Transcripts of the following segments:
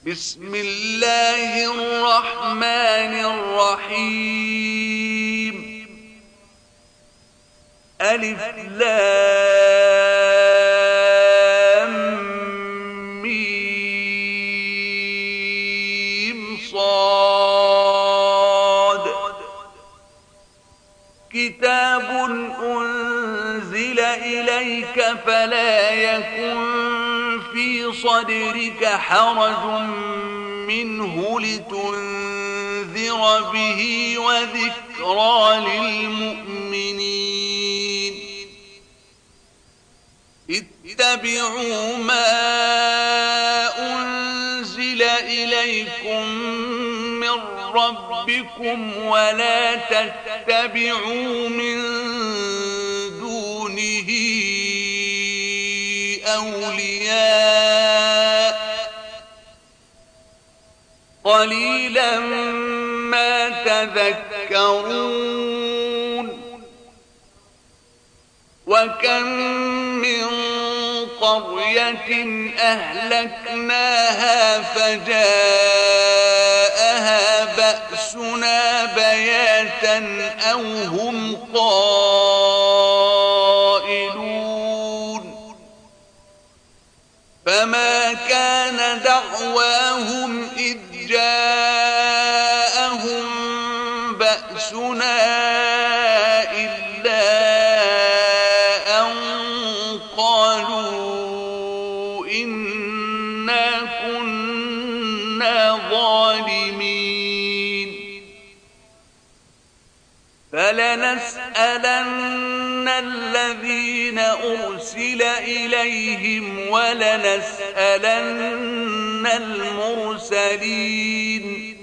بسم الله الرحمن الرحيم. ألف لام ميم صاد. كتاب أنزل إليك فلا يكن في صدرك حرج منه لتنذر به وذكرى للمؤمنين. اتبعوا ما أنزل إليكم من ربكم ولا تتبعوا من دونه أولياء قليلا ما تذكرون. وكم من قرية أهلكناها فجاءها بأسنا بياتا أو هم قائلون. فما كان دعواهم إذ جاءهم بأسنا إلا أن قالوا إنا كنا ظالمين. فلنسألن الذين أرسل إليهم ولنسألن المرسلين.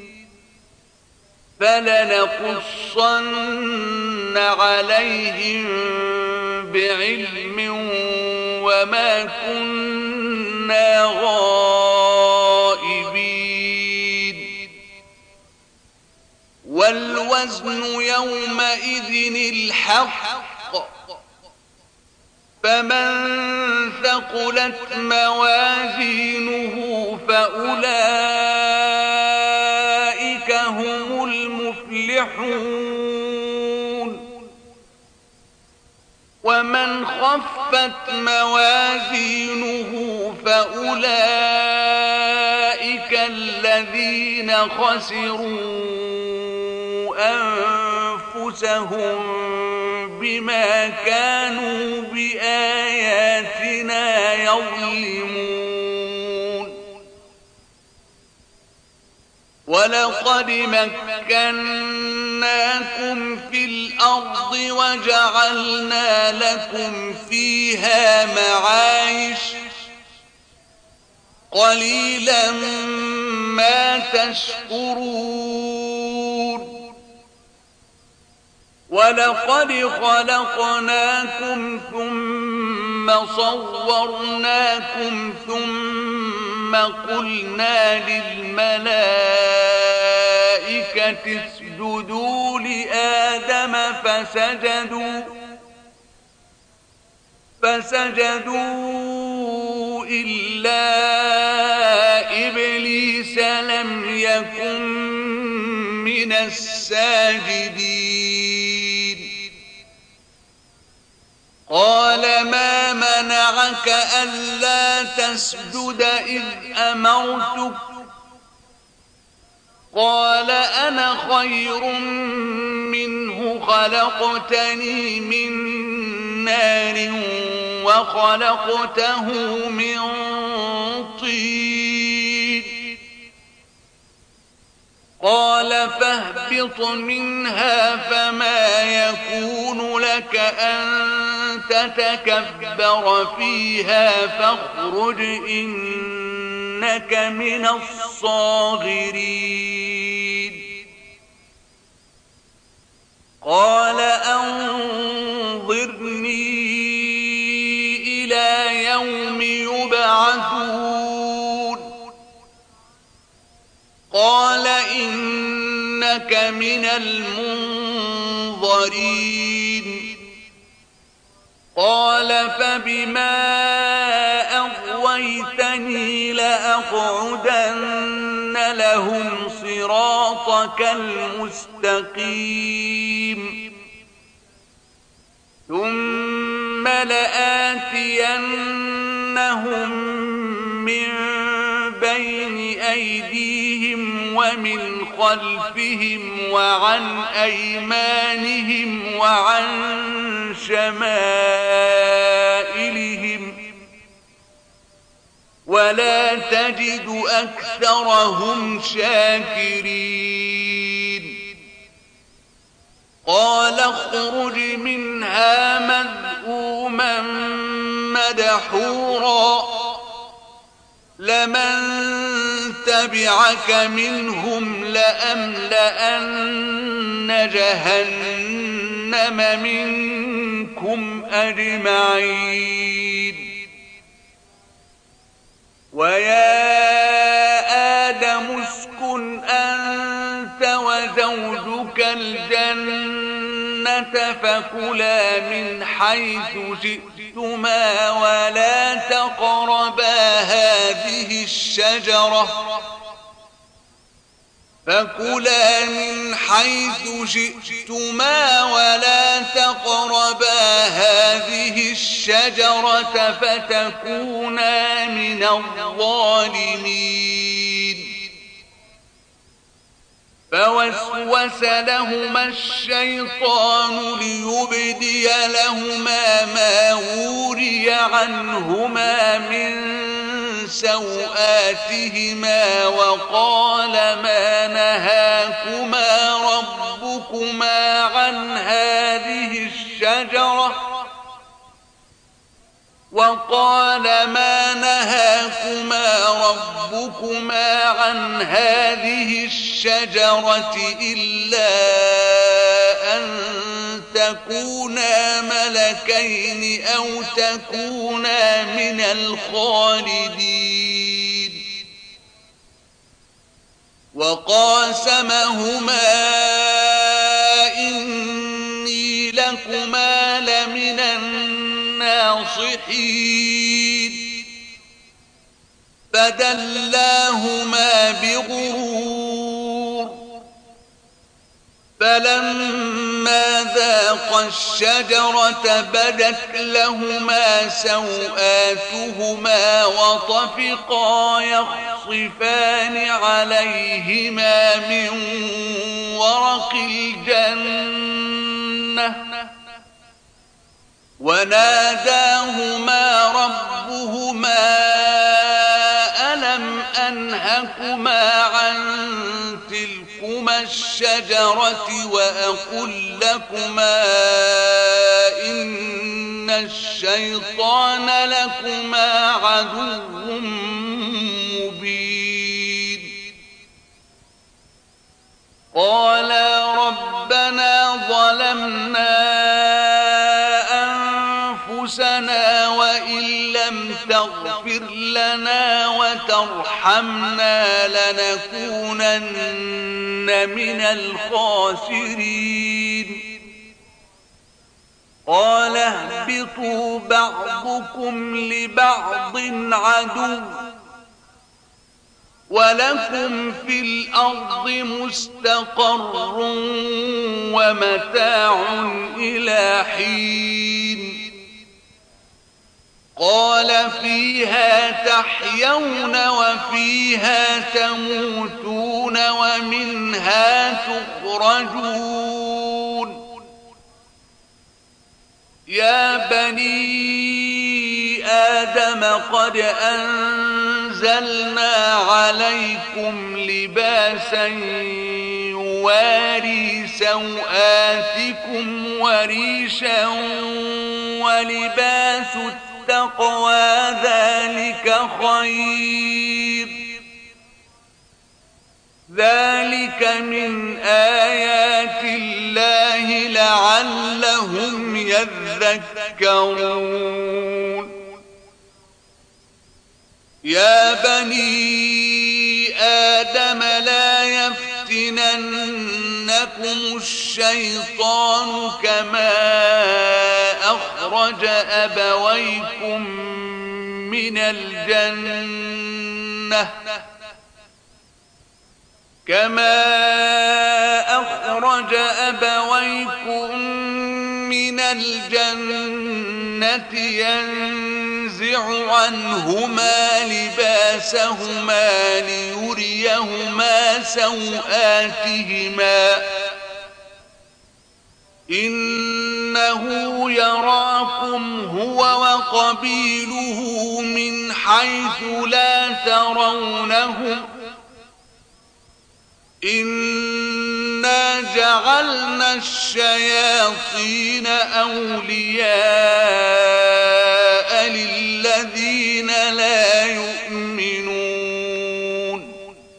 فلنقصن عليهم بعلم وما كنا غائبين. والوزن يومئذ الحق. فمن ثقلت موازينه فأولئك هم المفلحون. ومن خفت موازينه فأولئك الذين خسروا أنفسهم بما كانوا بآياتنا يظلمون. ولقد مكناكم في الأرض وجعلنا لكم فيها معايش قليلا ما تشكرون. ولقد خلقناكم ثم صورناكم ثم قلنا للملائكة اسجدوا لآدم فسجدوا إلا إبليس لم يكن من الساجدين. قال ما منعك ألا تسجد إذ أمرتك؟ قال أنا خير منه خلقتني من نار وخلقته من طين. قال فاهبط منها فما يكون لك أن تتكبر فيها فاخرج إنك من الصاغرين. قال أنظرني إلى يوم يبعثون. قال إنك من المنظرين. قال فبما أغويتني لأقعدن لهم صراطك المستقيم ثم لآتينهم من بين أيديهم ومن خلفهم وعن أيمانهم وعن شمائلهم ولا تجد أكثرهم شاكرين قال اخرج منها مذءوما مدحورا لمن تبعك منهم لأملأن جهنم منكم أجمعين ويا آدم اسكن أنت وزوجك الجنة فكلا من حيث شئتما ولا تقربا هذه الشجرة فكلا من حيث شئتما ولا تقربا هذه الشجرة فتكونا من الظالمين فوسوس لهما الشيطان ليبدي لهما ما وري عنهما من سوآتهما وقال ما نهاكما ربكما عن هذه الشجرة إلا أن تكونا ملكين أو تكونا من الخالدين وقاسمهما إني لكما لمن الناصحين فدلاهما بغرور فلما ذاقا الشجرة بدت لهما سوآتهما وطفقا يخصفان عليهما من ورق الجنة وناداهما ربهما ألم أنهكما عن تلكما الشجرة وأقل لكما إن الشيطان لكما عدو مبين قالا ربنا ظلمنا أنفسنا وإن لم تغفر لنا وترحمنا لنكونن من الخاسرين قال اهبطوا بعضكم لبعض عدو ولكم في الأرض مستقر ومتاع إلى حين قال فيها تحيون وفيها تموتون ومنها تخرجون يا بني آدم قد أنزلنا عليكم لباسا يواري سوآتكم وريشا ولباس التقوى ذلك خير ذلك من آيات الله لعلهم يذكرون يا بني آدم لا يفتننكم الشيطان كما أخرج أبويكم من الجنة كما أخرج أبويكم من الجنة ينزع عنهما لباسهما ليريهما سوآتهما إنه يراكم هو وقبيله من حيث لا ترونهم إنا جعلنا الشياطين أولياء للذين لا يؤمنون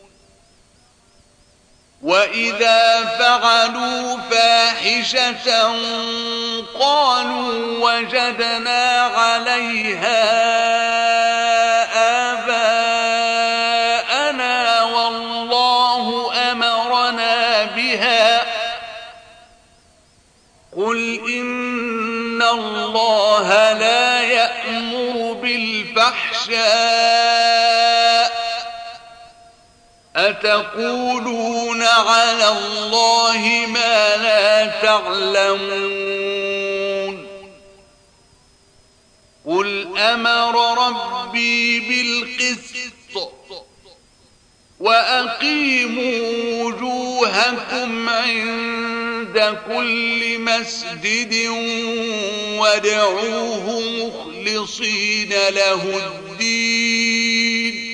وإذا فعلوا فاحشة قالوا وجدنا عليها آباءنا والله أمرنا بها قل إن الله لا يأمر بالفحشاء أتقولون على الله ما لا تعلمون قل أمر ربي بالقسط وأقيموا وجوهكم عند كل مسجد وادعوه مخلصين له الدين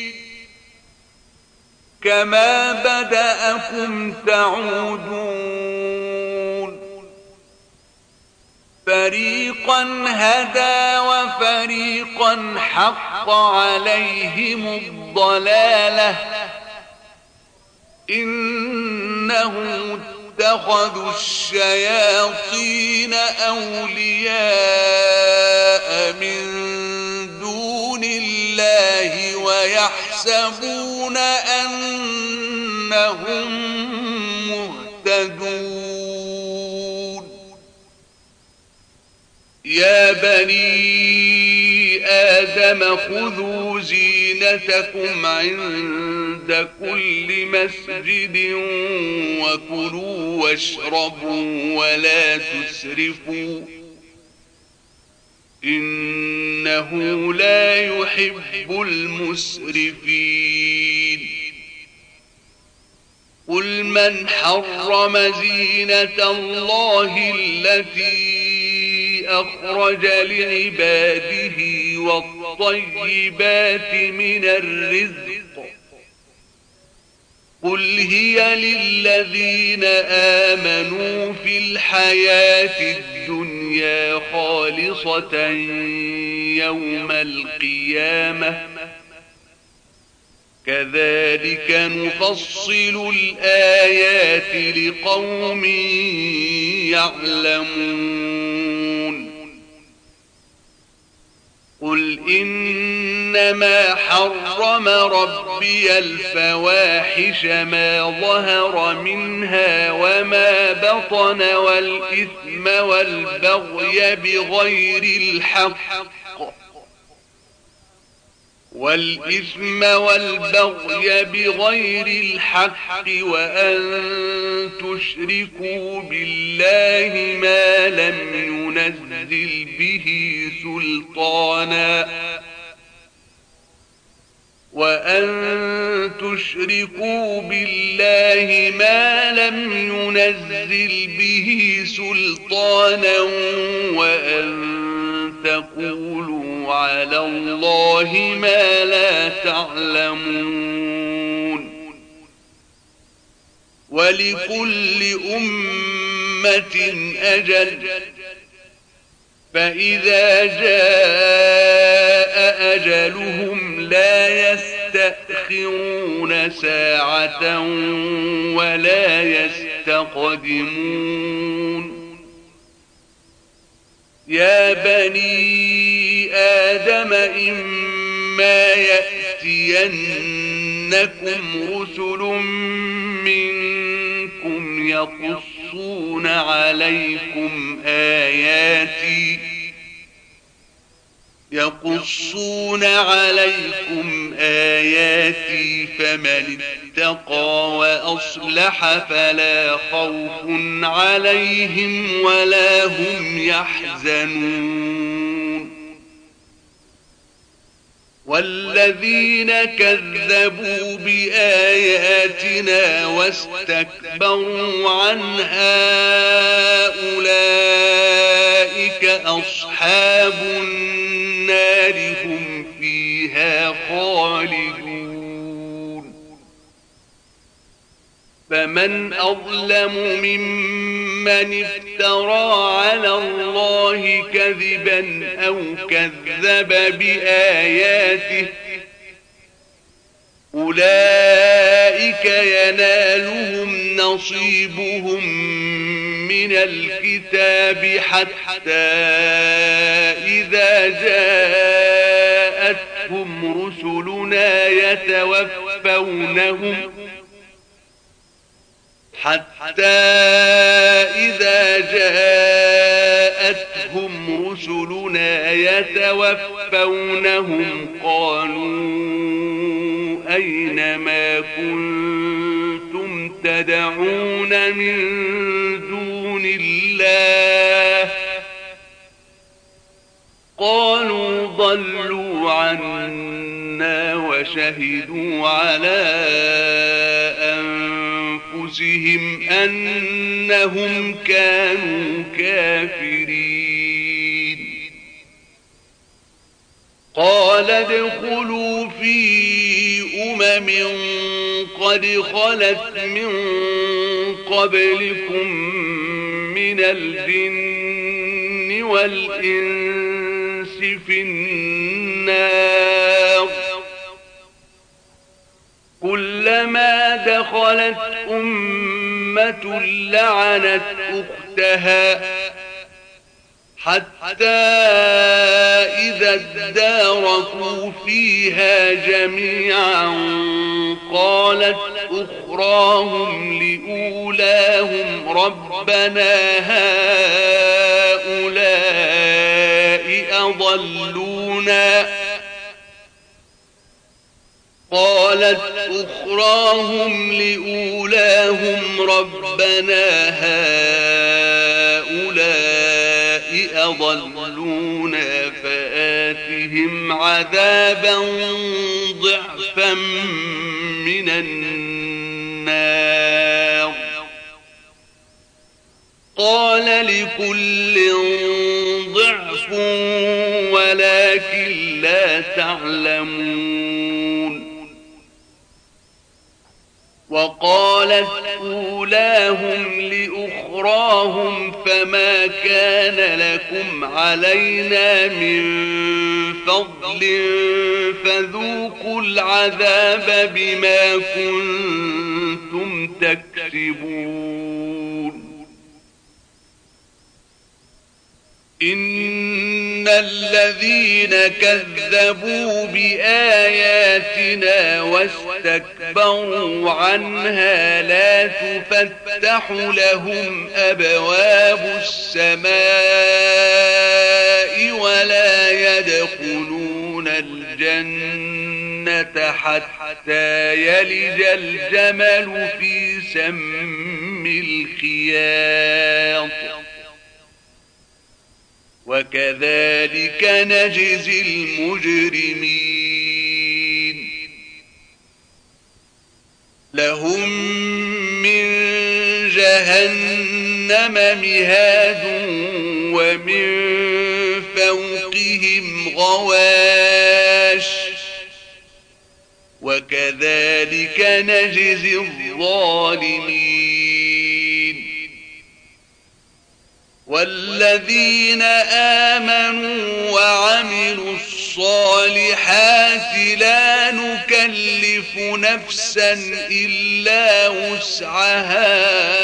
كما بدأكم تعودون فريقا هدى وفريقا حق عليهم الضلالة إنهم اتخذوا الشياطين أولياء من دون الله ويحسبون أنهم مهتدون يا بني آدم خذوا زينتكم عند كل مسجد وكلوا واشربوا ولا تسرفوا إنه لا يحب المسرفين قل من حرم زينة الله التي أخرج لعباده والطيبات من الرزق قل هي للذين آمنوا في الحياة الدنيا خالصة يوم القيامة كذلك نفصل الآيات لقوم يعلمون قل إنما حرم ربي الفواحش ما ظهر منها وما بطن والإثم والبغي بغير الحق وأن تشركوا بالله ما لم ينزل به سلطانا وأن تقولوا على الله ما لا تعلمون ولكل أمة أجل فإذا جاء أجلهم لا يستأخرون ساعة ولا يستقدمون يا بني آدم إما يأتينكم رسل منكم يقصون عليكم آياتي فمن اتقى وأصلح فلا خوف عليهم ولا هم يحزنون والذين كذبوا بآياتنا واستكبروا عنها أولئك أصحاب النار هم فيها خالدون فمن أظلم ممن افترى على الله كذبا أو كذب بآياته أولئك ينالهم نصيبهم من الكتاب حتى إذا جاءتهم رسلنا يتوفونهم قالوا أين ما كنتم تدعون من دون الله قالوا ضلوا عنا وشهدوا على أنفسهم أنهم كانوا كافرين قال ادخلوا في قد خلت من قبلكم من الجن والإنس في النار كلما دخلت أمة لعنت أختها حتى إذا اداركوا فيها جميعا قالت أخراهم لأولاهم ربنا هؤلاء أضلونا فآتهم عذابا ضعفا من النار قال لكل ضعف ولكن لا تعلمون وقالت أولاهم لأخراهم فما كان لكم علينا من فضل فذوقوا العذاب بما كنتم تكسبون إن الذين كذبوا بآياتنا واستكبروا عنها لا تفتح لهم أبواب السماء ولا يدخلون الجنة حتى يلج الجمل في سم الخياط وكذلك نجزي المجرمين لهم من جهنم مهاد ومن فوقهم غواش وكذلك نجزي الظالمين والذين آمنوا وعملوا الصالحات لا نكلف نفسا إلا وسعها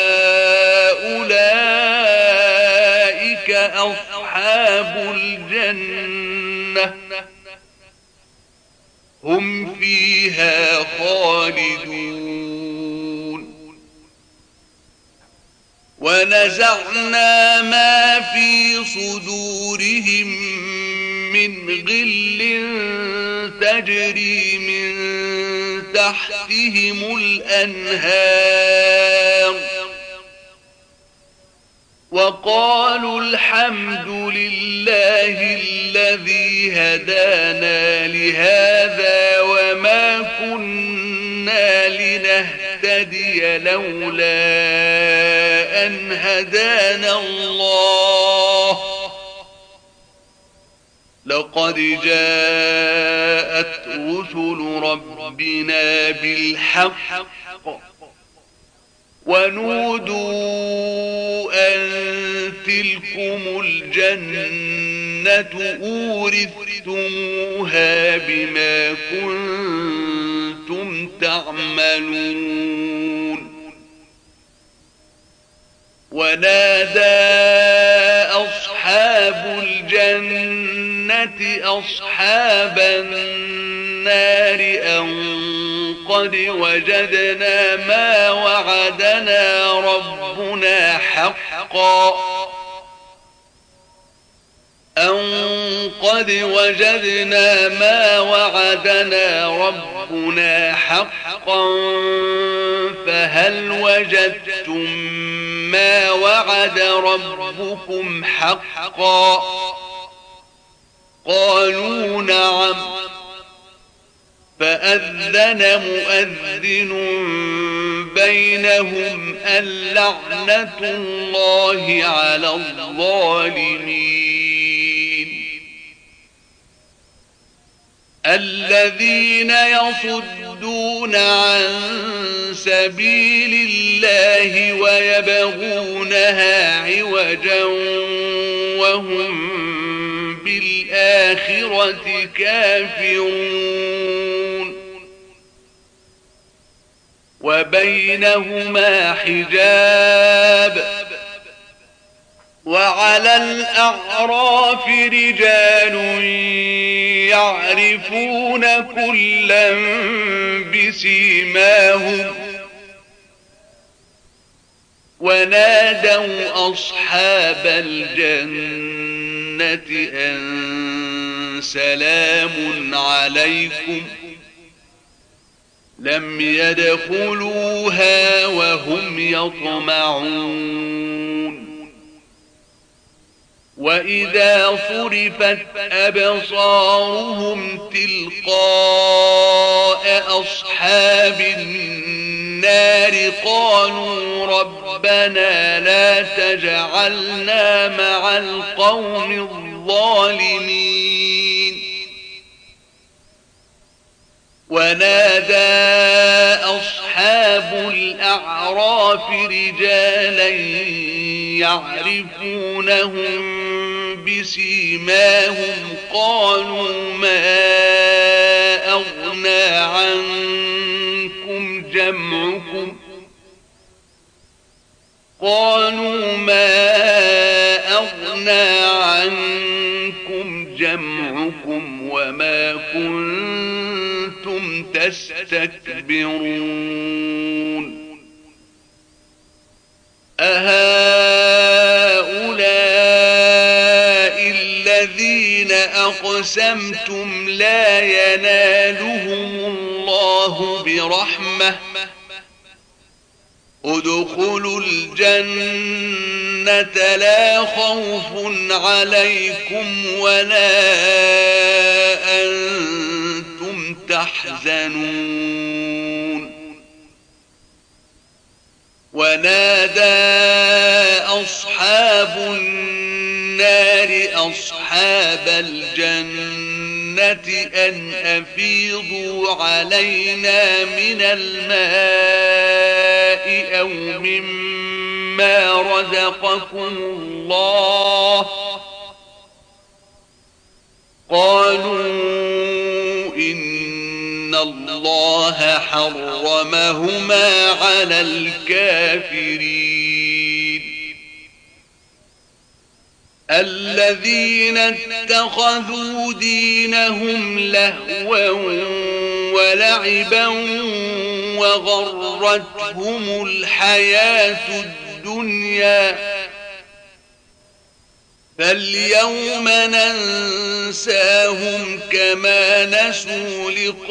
أولئك أصحاب الجنة هم فيها خالدون ونزعنا ما في صدورهم من غل تجري من تحتهم الأنهار وقالوا الحمد لله الذي هدانا لهذا وما كنا لنهتدي لولا أن هدانا الله لقد جاءت رسل ربنا بالحق ونودوا أن تلكم الجنة أورثتموها بما كنتم تعملون ونادى أصحاب الجنة أصحاب النار أن قد وجدنا ما وعدنا ربنا حقا فهل وجدتم ما وعد ربكم حقا قالوا نعم فأذن مؤذن بينهم اللعنة الله على الظالمين الذين يصدون عن سبيل الله ويبغونها عوجا وهم بالآخرة كافرون وبينهما حجاب وعلى الأعراف رجال يعرفون كلا بسيماهم ونادوا أصحاب الجنة أن سلام عليكم لم يدخلوها وهم يطمعون وإذا صرفت أبصارهم تلقاء أصحاب النار قالوا ربنا لا تجعلنا مع القوم الظالمين ونادى أصحاب الأعراف رجالا يعرفونهم بسيماهم قالوا ما أغنى عنكم جمعكم وما كنتم تستكبرون أهؤلاء الذين أقسمتم لا ينالهم الله برحمة ادخلوا الجنة لا خوف عليكم ولا أنتم تحزنون ونادى أصحاب النار أصحاب الجنة أن أفيضوا علينا من الماء أو مما رزقكم الله قالوا إن الله حرمهما على الكافرين الذين اتخذوا دينهم لهوا ولعبا وغرتهم الحياة الدنيا فاليوم ننساهم كما نسوا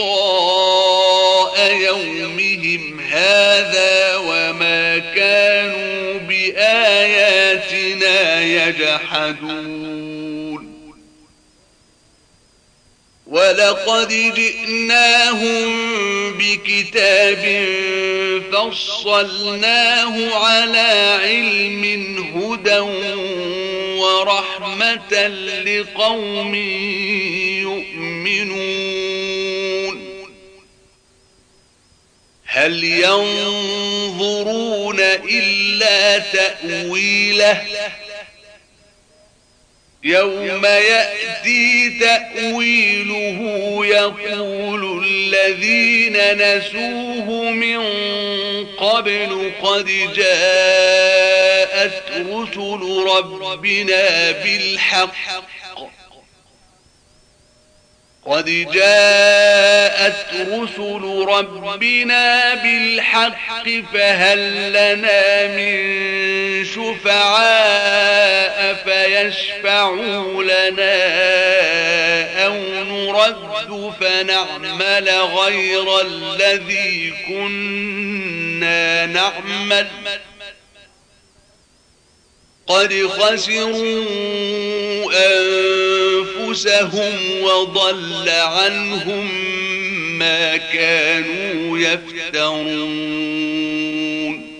لقاء يومهم هذا وما كانوا بآياتنا يجحدون ولقد جئناهم بكتاب فصلناه على علم هدى ورحمة لقوم يؤمنون هل ينظرون إلا تأويله يوم يأتي تأويله يقول الذين نسوه من قبل قد جاءت رسل ربنا بالحق فهل لنا من شفعاء فيشفعوا لنا أو نرد فنعمل غير الذي كنا نعمل قد خسروا أنفسهم وضل عنهم ما كانوا يفترون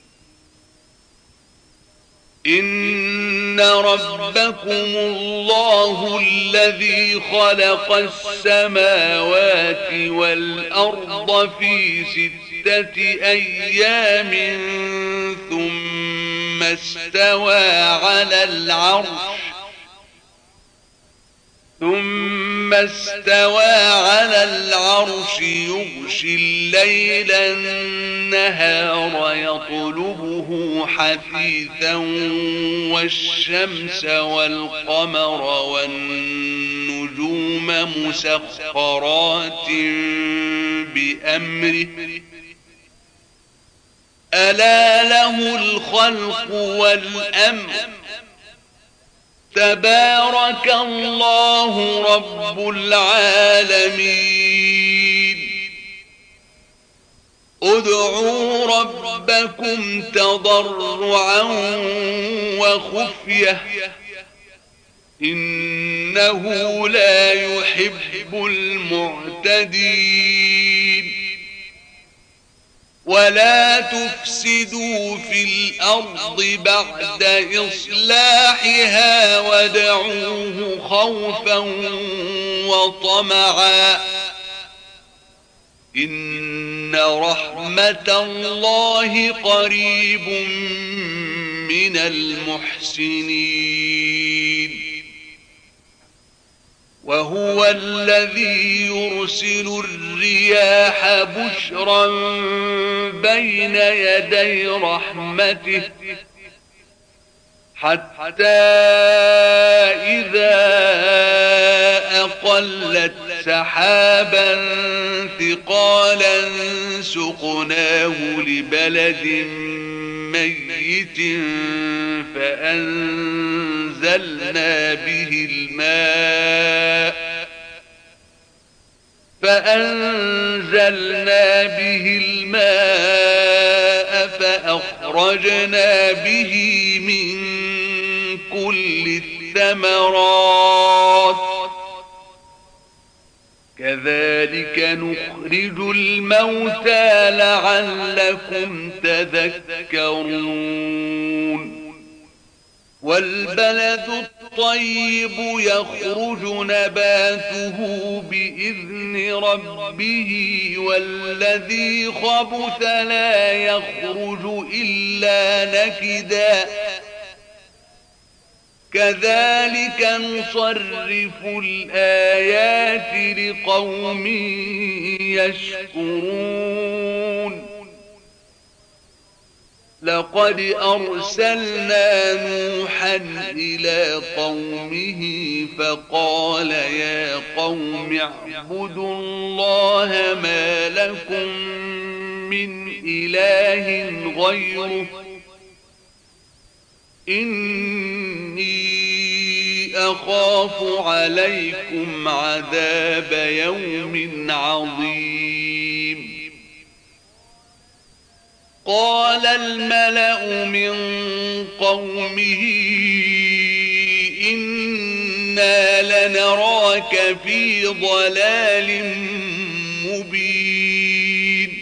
إن ربكم الله الذي خلق السماوات والأرض في 6 أيام ثم استوى على العرش يغشي الليل النهار يطلبه حثيثا والشمس والقمر والنجوم مسخرات بأمره ألا له الخلق والأمر تبارك الله رب العالمين ادعوا ربكم تضرعا وخفية إنه لا يحب المعتدين ولا تفسدوا في الأرض بعد إصلاحها وادعوه خوفا وطمعا إن رحمة الله قريب من المحسنين وهو الذي يرسل الرياح بشرا بين يدي رحمته حتى إذا أقلت سحابا ثقالا سقناه لبلد ميت فأنزلنا به الماء فأخرجنا به من كل الثمرات كذلك نخرج الموتى لعلكم تذكرون والبلد الطيب يخرج نباته بإذن ربه والذي خبث لا يخرج إلا نكدا كذلك نصرف الآيات لقوم يشكرون لقد أرسلنا نوحا إلى قومه فقال يا قوم اعبدوا الله ما لكم من إله غيره إني أخاف عليكم عذاب يوم عظيم. قال الملأ من قومه إنا لنراك في ضلال مبين.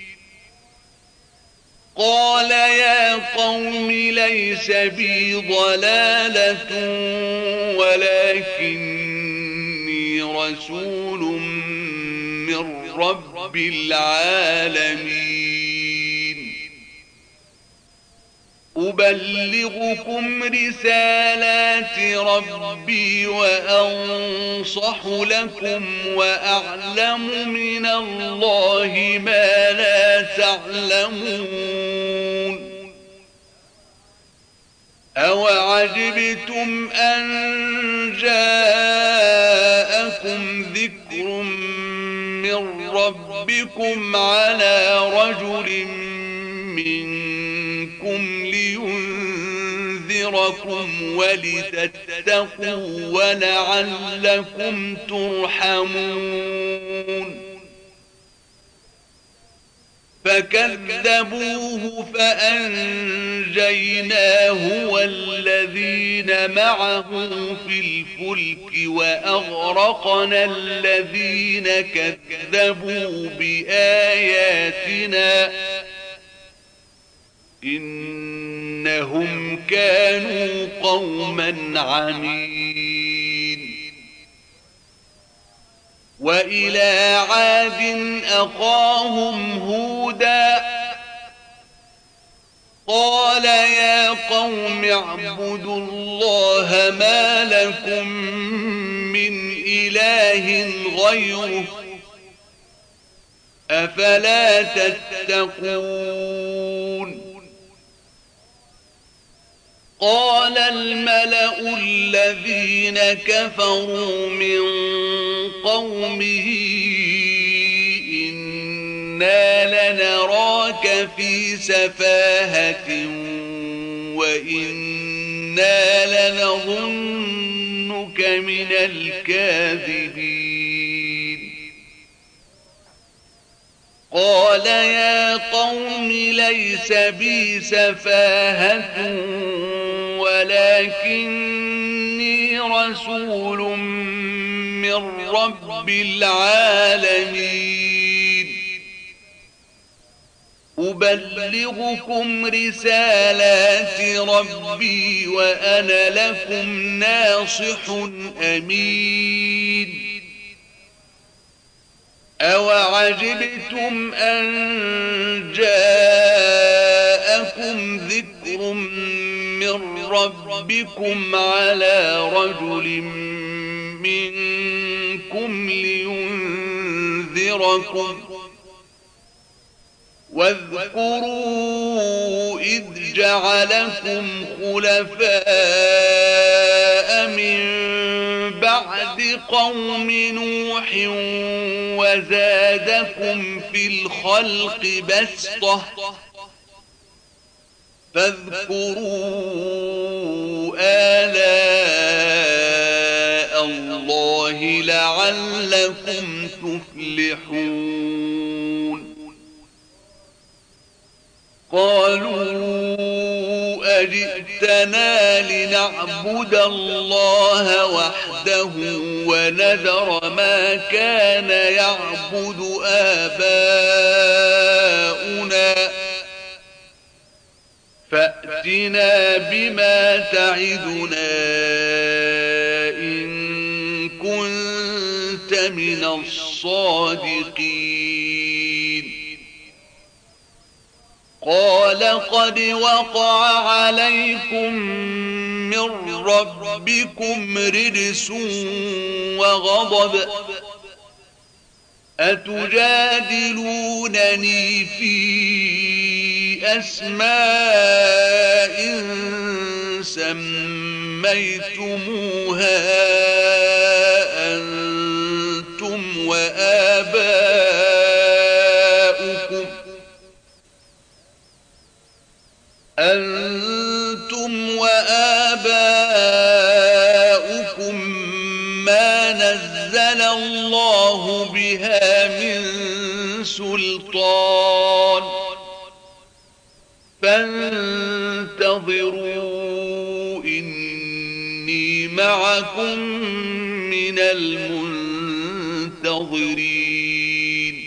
قال يا قوم ليس بي ضلالة ولكني رسول من رب العالمين. أبلغكم رسالات ربي وأنصح لكم وأعلم من الله ما لا تعلمون. أوعجبتم أن جاءكم ذكر من ربكم على رجل منكم لينذركم ولتتقوا ولعلكم ترحمون. فكذبوه فأنجيناه والذين معه في الفلك وأغرقنا الذين كذبوا بآياتنا إنهم كانوا قوما عمين. وإلى عاد أخاهم هودا قال يا قوم اعبدوا الله ما لكم من إله غيره أفلا تتقون. قال الملأ الذين كفروا من قومه إنا لنراك في سفاهة وإنا لنظنك من الكاذبين. قال يا قوم ليس بي سفاهة ولكني رسول من رب العالمين. أبلغكم رسالات ربي وأنا لكم ناصح أمين. أوعجبتم أن جاءكم ذكر من ربكم على رجل منكم لينذركم واذكروا إذ جعلكم خلفاء من بعد قوم نوح وزادكم في الخلق بسطة فاذكروا آلاء الله لعلكم تفلحون. قالوا أجئتنا لنعبد الله وحده ونذر ما كان يعبد آباؤنا فأتنا بما تعدنا إن كنت من الصادقين. قال قد وقع عليكم من ربكم رجس وغضب أتجادلونني في أسماء سميتموها أنتم وآباؤكم الله بها من سلطان فانتظروا إني معكم من المنتظرين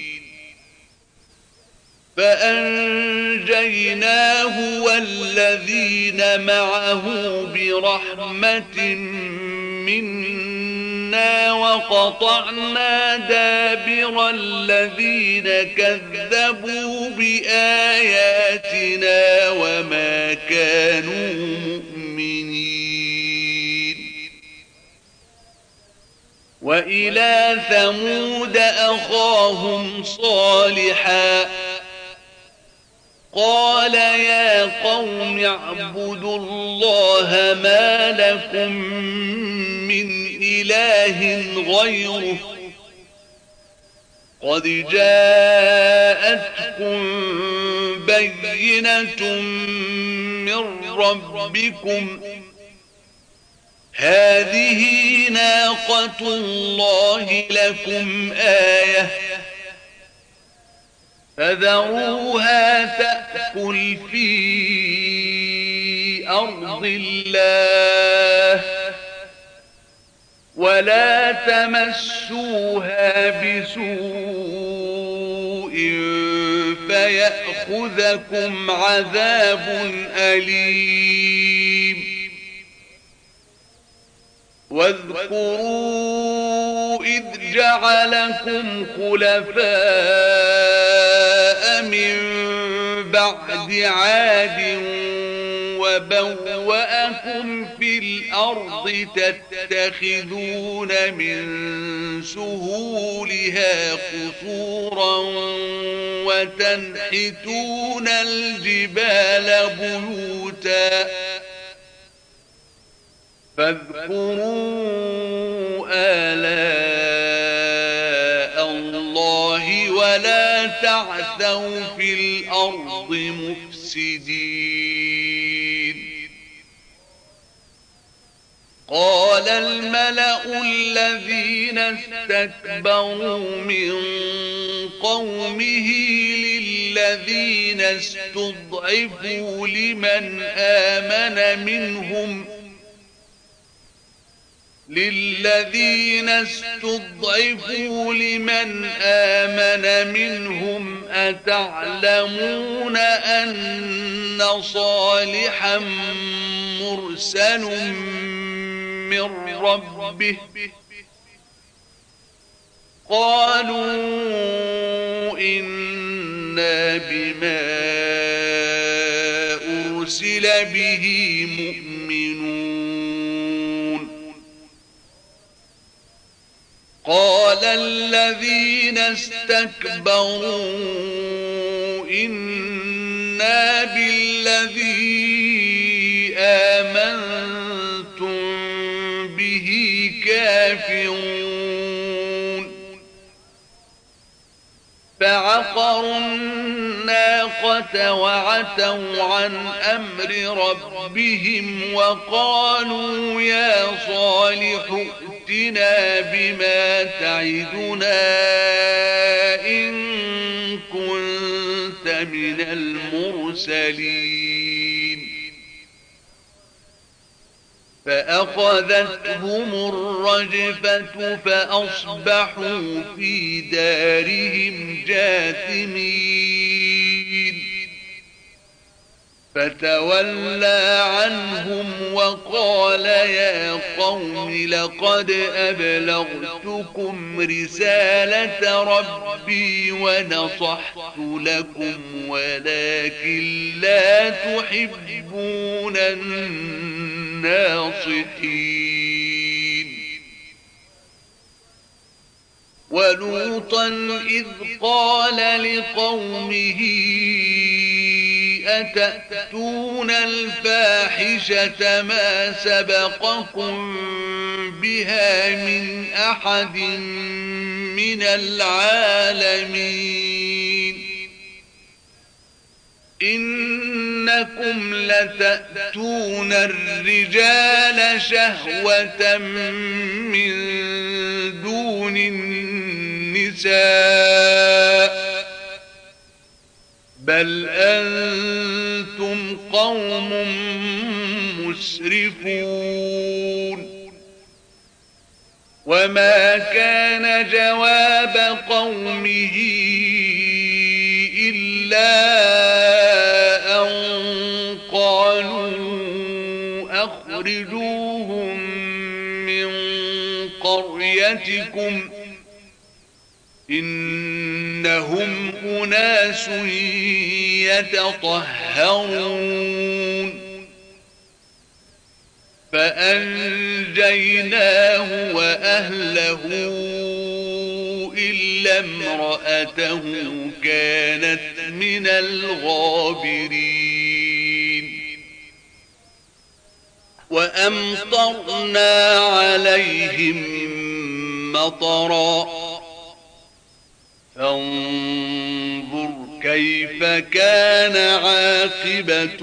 فأنجيناه والذين معه برحمة منا وقطعنا دابر الذين كذبوا بآياتنا وما كانوا مؤمنين وإلى ثمود أخاهم صالحا قال يا قوم اعبدوا الله ما لكم من إله غيره قد جاءتكم بينة من ربكم هذه ناقة الله لكم آية فذروها تأكل في أرض الله ولا تمسوها بسوء فيأخذكم عذاب أليم واذكروا إذ جعلكم خلفاء من بعد عاد وبوأكم في الأرض تتخذون من سهولها قصورا وتنحتون الجبال بيوتا فاذكروا آلاء الله ولا تعثوا في الأرض مفسدين قال الملأ الذين استكبروا من قومه للذين استضعفوا لمن آمن منهم أتعلمون أن صالحا مرسل من ربه قالوا إنا بما أرسل به مؤمنون قال الذين استكبروا إنا بالذي آمنتم به كافرون فعقروا الناقة وعتوا عن أمر ربهم وقالوا يا صالح ائتنا بما تعدنا إن كنت من المرسلين فأخذتهم الرجفة فأصبحوا في دارهم جاثمين فتولى عنهم وقال يا قوم لقد أبلغتكم رسالة ربي ونصحت لكم ولكن لا تحبون الناصحين ولوطا إذ قال لقومه أتأتون الفاحشة ما سبقكم بها من أحد من العالمين إنكم لتأتون الرجال شهوة من دون دون النساء بل أنتم قوم مسرفون وما كان جواب قومه إلا أن قالوا أخرجوهم من قريتكم إنهم أناس يتطهرون فأنجيناه وأهله إلا امرأته كانت من الغابرين وأمطرنا عليهم مطرا فانظر كيف كان عاقبة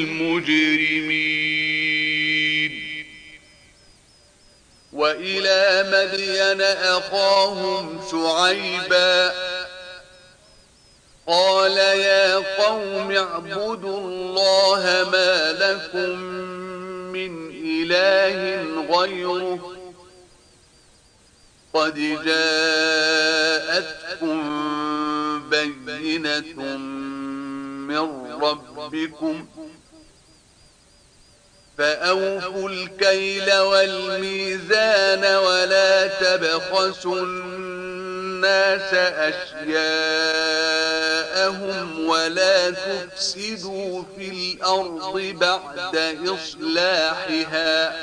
المجرمين وإلى مدين أخاهم شعيبا قال يا قوم اعبدوا الله ما لكم من إله غيره قد جاءتكم بينة من ربكم فأوفوا الكيل والميزان ولا تبخسوا الناس أشياءهم ولا تفسدوا في الأرض بعد إصلاحها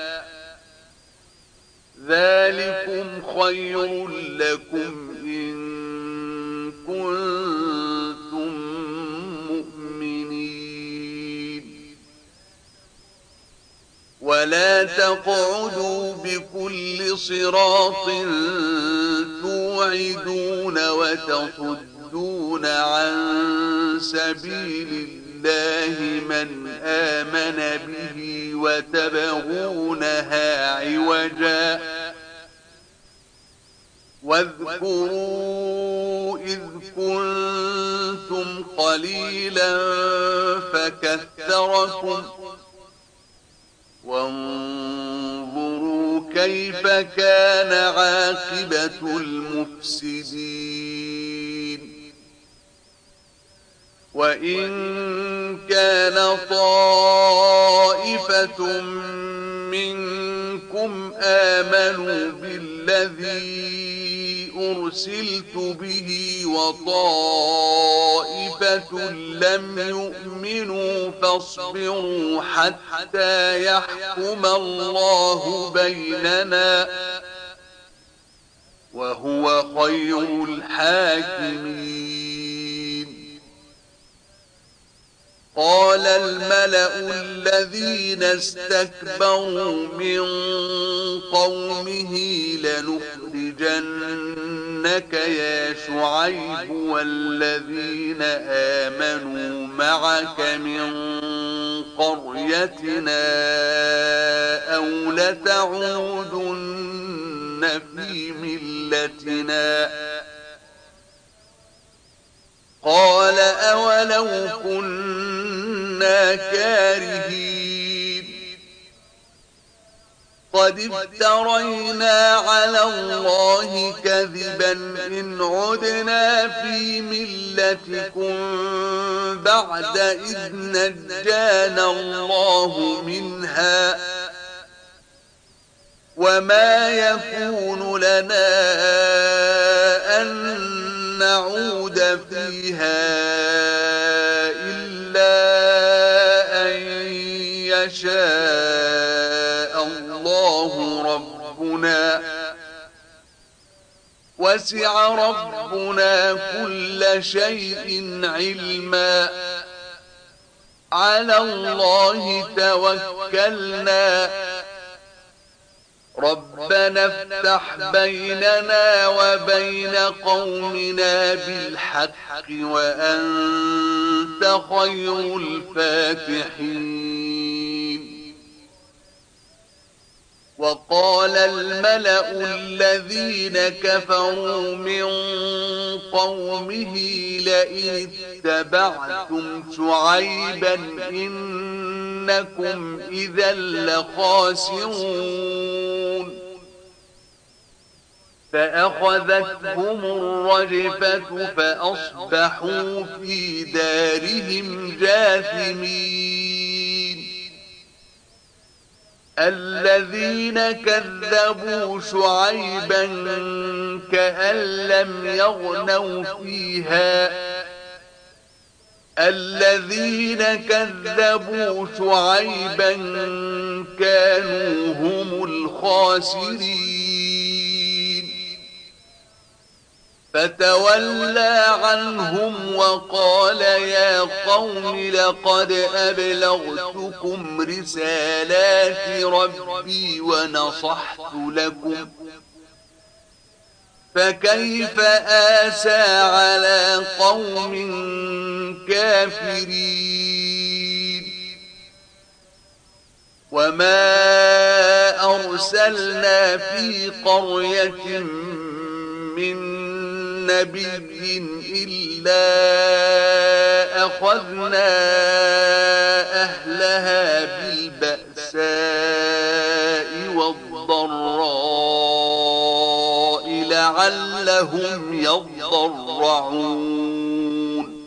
ذلكم خير لكم إن كنتم مؤمنين ولا تقعدوا بكل صراط توعدون وتصدون عن سبيل الله من آمن به وتبغونها عوجا واذكروا إذ كنتم قليلا فكثركم وانظروا كيف كان عاقبة المفسدين وإن كان طائفة منكم آمنوا بالذي أرسلت به وطائفة لم يؤمنوا فاصبروا حتى يحكم الله بيننا وهو خير الحاكمين قال الملأ الذين استكبروا من قومه لنخرجنك يا شعيب والذين آمنوا معك من قريتنا أو لتعودن في ملتنا قال أولو كنا كارهين قد افترينا على الله كذبا إن عدنا في ملتكم بعد إذ نجانا الله منها وما يكون لنا أن نعود فيها إلا أن يشاء الله ربنا وسع ربنا كل شيء علما على الله توكلنا ربنا افتح بيننا وبين قومنا بالحق وأنت خير الفاتحين وقال الملأ الذين كفروا من قومه لئن اتبعتم شعيبا إنكم إذا لخاسرون فأخذتهم الرجفة فأصبحوا في دارهم جاثمين الذين كذبوا شعيبا كأن لم يغنوا فيها الذين كذبوا شعيبا كانوا هم الخاسرين فتولى عنهم وقال يا قوم لقد أبلغتكم رسالات ربي ونصحت لكم فكيف آسى على قوم كافرين وما أرسلنا في قرية من نبي إلا أخذنا أهلها بالبأساء والضراء لعلهم يضرعون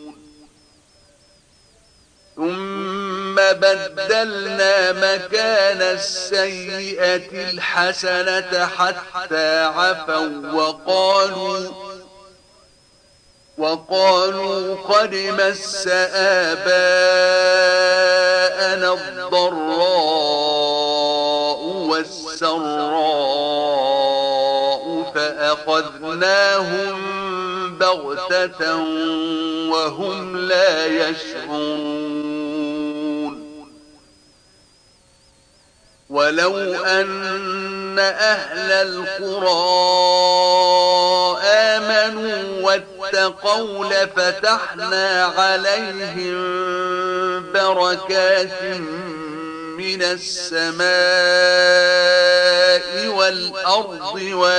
ثم بدلنا مكان السيئة الحسنة حتى عفوا وقالوا قد مس آباءنا الضراء والسراء فأخذناهم بغتة وهم لا يشعرون ولو أن أهل القرى آمنوا واتقوا لفتحنا عليهم بركات من السماء والأرض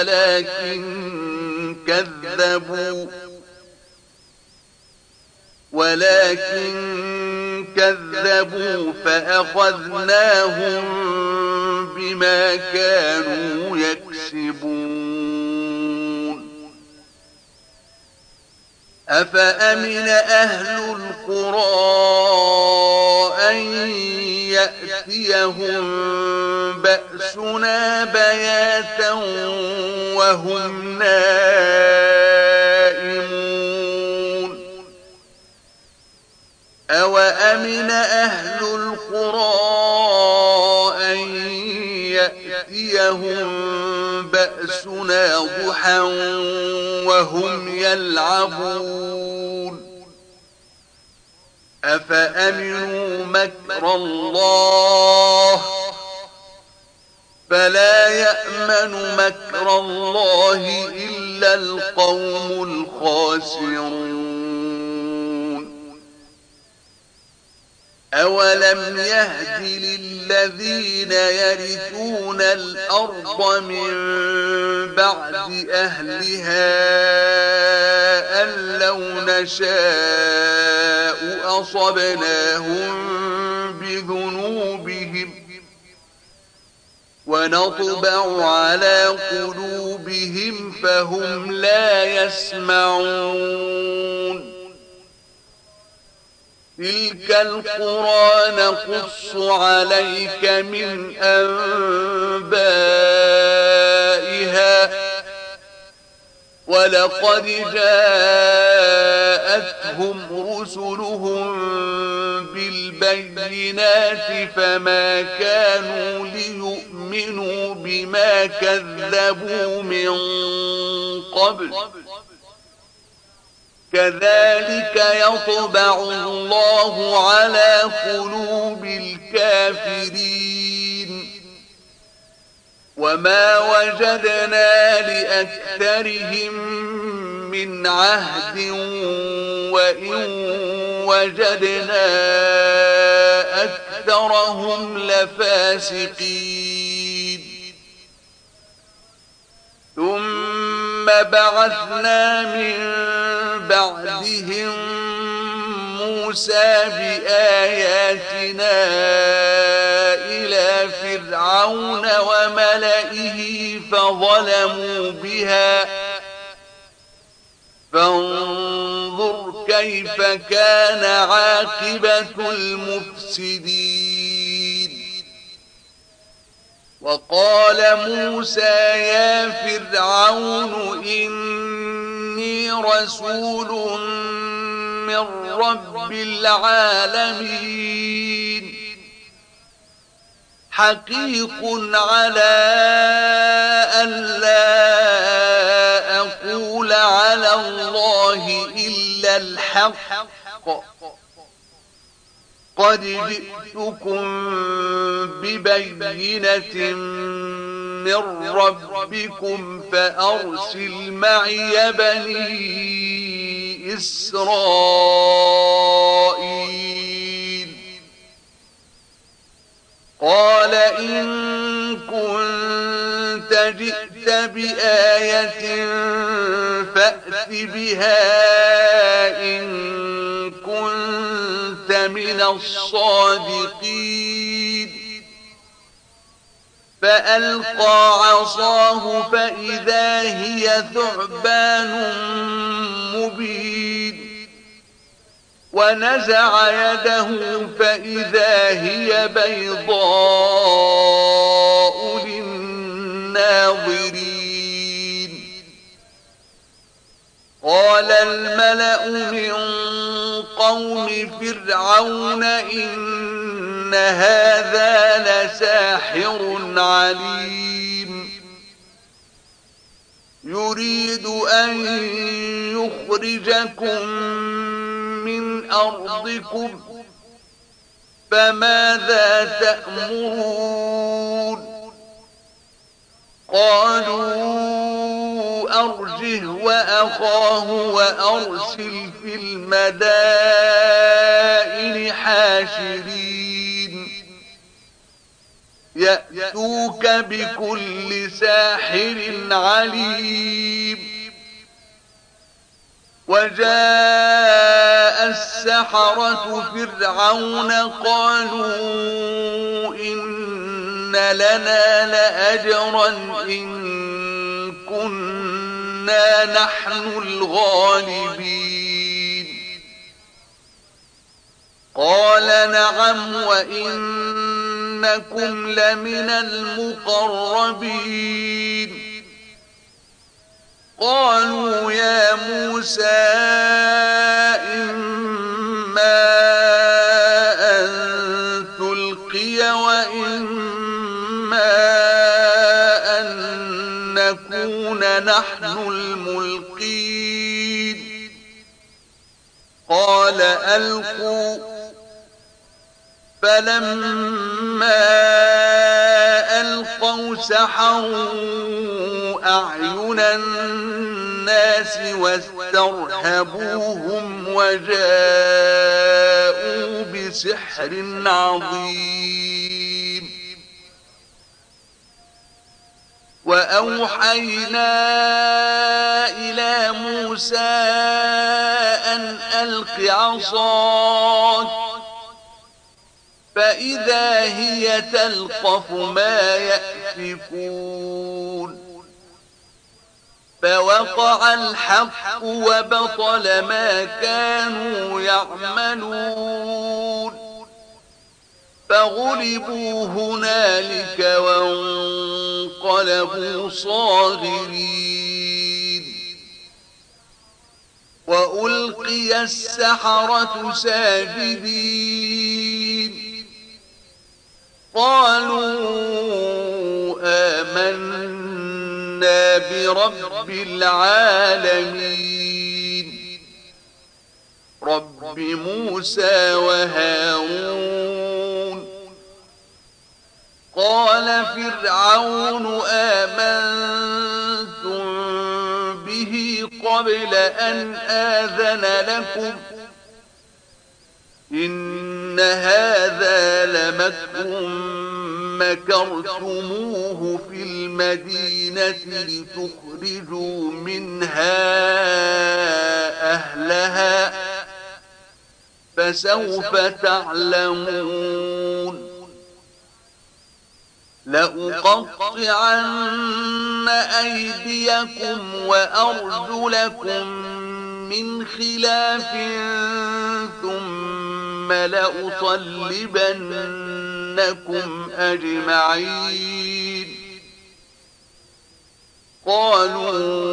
ولكن كذبوا فأخذناهم بما كانوا يكسبون أفأمن أهل القرى أن يأتيهم بأسنا بياتا وهم نائمون أوأمن أهل القرى أن يأتيهم بأسنا ضحى وهم يلعبون أفأمنوا مكر الله فلا يأمن مكر الله إلا القوم الخاسرون أولم يهد للذين يرثون الأرض من بعد أهلها أن لو نشاء أصبناهم بذنوبهم ونطبع على قلوبهم فهم لا يسمعون تلك القرى نقص عليك من أنبائها ولقد جاءتهم رسلهم بالبينات فما كانوا ليؤمنوا بما كذبوا من قبل كذلك يطبع الله على قلوب الكافرين وما وجدنا لأكثرهم من عهد وإن وجدنا أكثرهم لفاسقين بعثنا من بعدهم موسى بآياتنا إلى فرعون وملئه فظلموا بها فانظر كيف كان عاقبة المفسدين وقال موسى يا فرعون إني رسول من رب العالمين حقيق على ألا أقول على الله إلا الحق قد جئتكم ببينة من ربكم فأرسل معي بني إسرائيل قال إن كنت جئت بآية فأت بها إن كنت من الصادقين فألقى عصاه فإذا هي ثعبان مبين ونزع يده فإذا هي بيضاء للناظرين قال الملأ من قوم فرعون إن هذا لساحر عليم يريد أن يخرجكم من أرضكم فماذا تأمرون قالوا أرجه وأخاه وأرسل في المدائن حاشرين يأتوك بكل ساحر عليم وجاء السحرة فرعون قالوا إن لنا لأجرا إن كنا نحن الغالبين قال نعم وإنكم لمن المقربين قالوا يا موسى إما أن تلقي وإما أن نكون نحن الملقين قال ألقوا فلما ألقوا سحروا أعين الناس واسترهبوهم وجاءوا بسحر عظيم وأوحينا إلى موسى أن ألق عصاك فإذا هي تلقف ما يأفكون فوقع الحق وبطل ما كانوا يعملون فغلبوا هنالك وانقلبوا صاغرين وألقي السحرة ساجدين قالوا آمنا برب العالمين رب موسى وهارون قال فرعون آمنتم به قبل أن آذن لكم إن هذا لمكر مكرتموه في المدينة لتخرجوا منها أهلها فسوف تعلمون لأقطعن أيديكم وأرجلكم من خلاف ثم لأصلبنكم أجمعين قالوا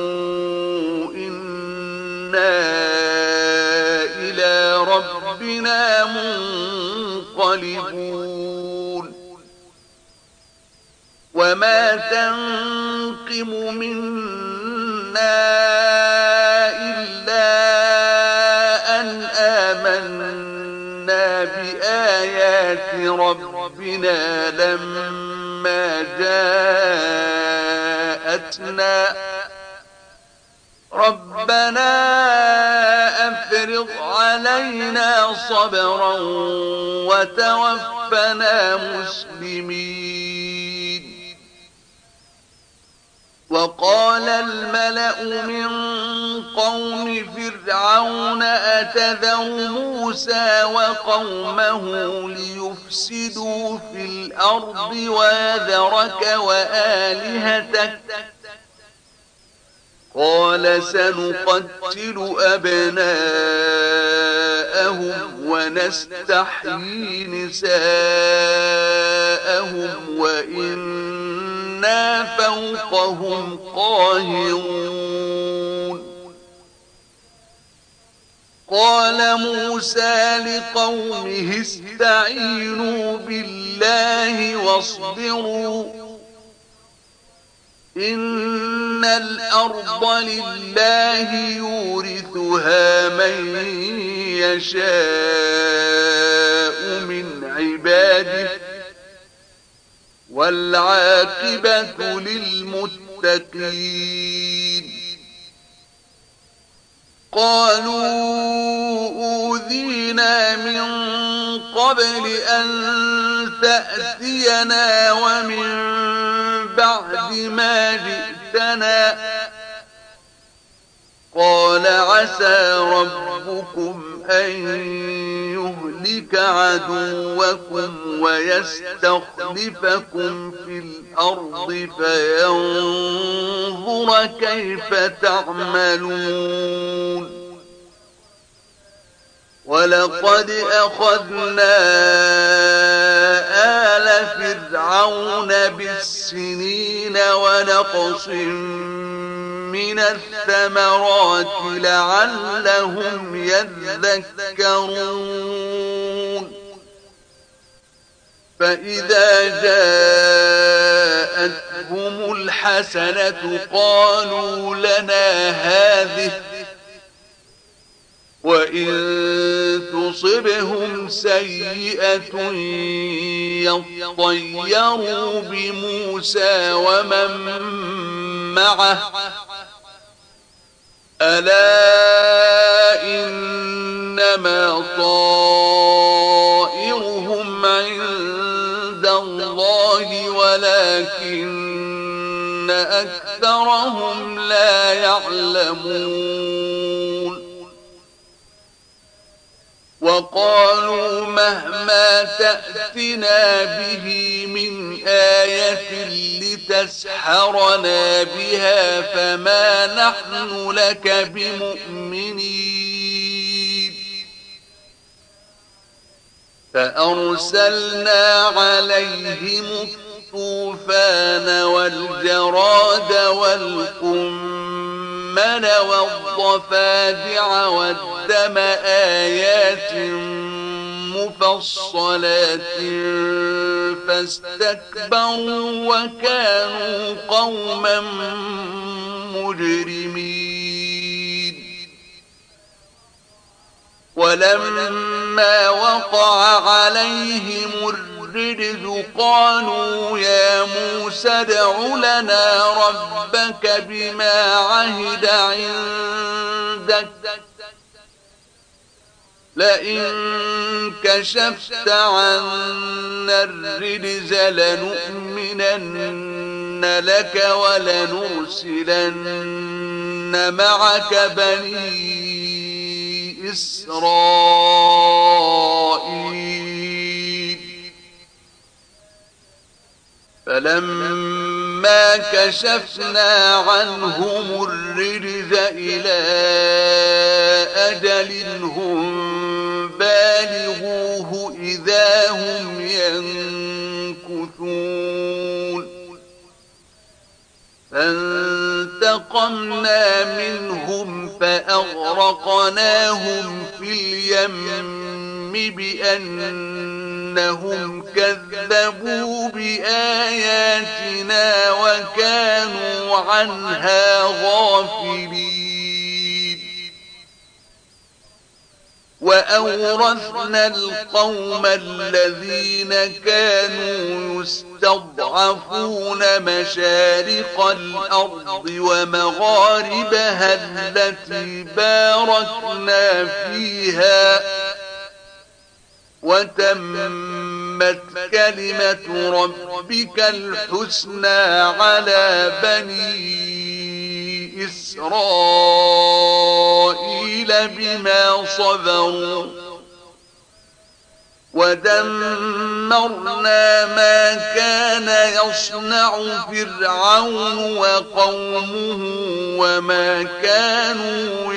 إنا إلى ربنا منقلبون وما تنقم منا إلا أن آمنا بآيات ربنا لما جاءتنا ربنا أفرغ علينا صبرا وتوفنا مسلمين وقال الملأ من قوم فرعون أتذر موسى وقومه ليفسدوا في الأرض ويذرك وآلهتك قال سنقتل أبناءهم ونستحيي نساءهم وإنا فوقهم قاهرون قال موسى لقومه استعينوا بالله واصبروا إن الأرض لله يورثها من يشاء من عباده والعاقبة للمتقين قالوا أوذينا من قبل أن تأتينا ومن بعد ما جئتنا قال عسى ربكم أن يهلك عدوكم ويستخلفكم في الأرض فينظر كيف تعملون ولقد أخذنا آل فرعون بالسنين ونقص من الثمرات لعلهم يذكرون فإذا جاءتهم الحسنة قالوا لنا هذه وإن تصبهم سيئة يطيروا بموسى ومن معه ألا إنما طائرهم عند الله ولكن أكثرهم لا يعلمون وقالوا مهما تأتنا به من آية لتسحرنا بها فما نحن لك بمؤمنين فأرسلنا عليهم الطوفان والجراد والقمل والضفادع والدم آيات مفصلات فاستكبروا وكانوا قوما مجرمين ولما وقع عليهم الرجز قالوا يا موسى ادع لنا ربك بما عهد عندك لئن كشفت عنا الرجز لنؤمنن لك ولنرسلن معك بني إسرائيل فلما كشفنا عنهم الرجز إلى أجل هم بالغوه إذا هم ينكثون فانتقمنا منهم فأغرقناهم في اليم بأنهم كذبوا بآياتنا وكانوا عنها غافلين وأورثنا القوم الذين كانوا يستضعفون مشارق الأرض ومغاربها التي باركنا فيها وتمت كلمة ربك الحسنى على بني إسرائيل بما صبروا ودمرنا ما كان يصنع فرعون وقومه وما كانوا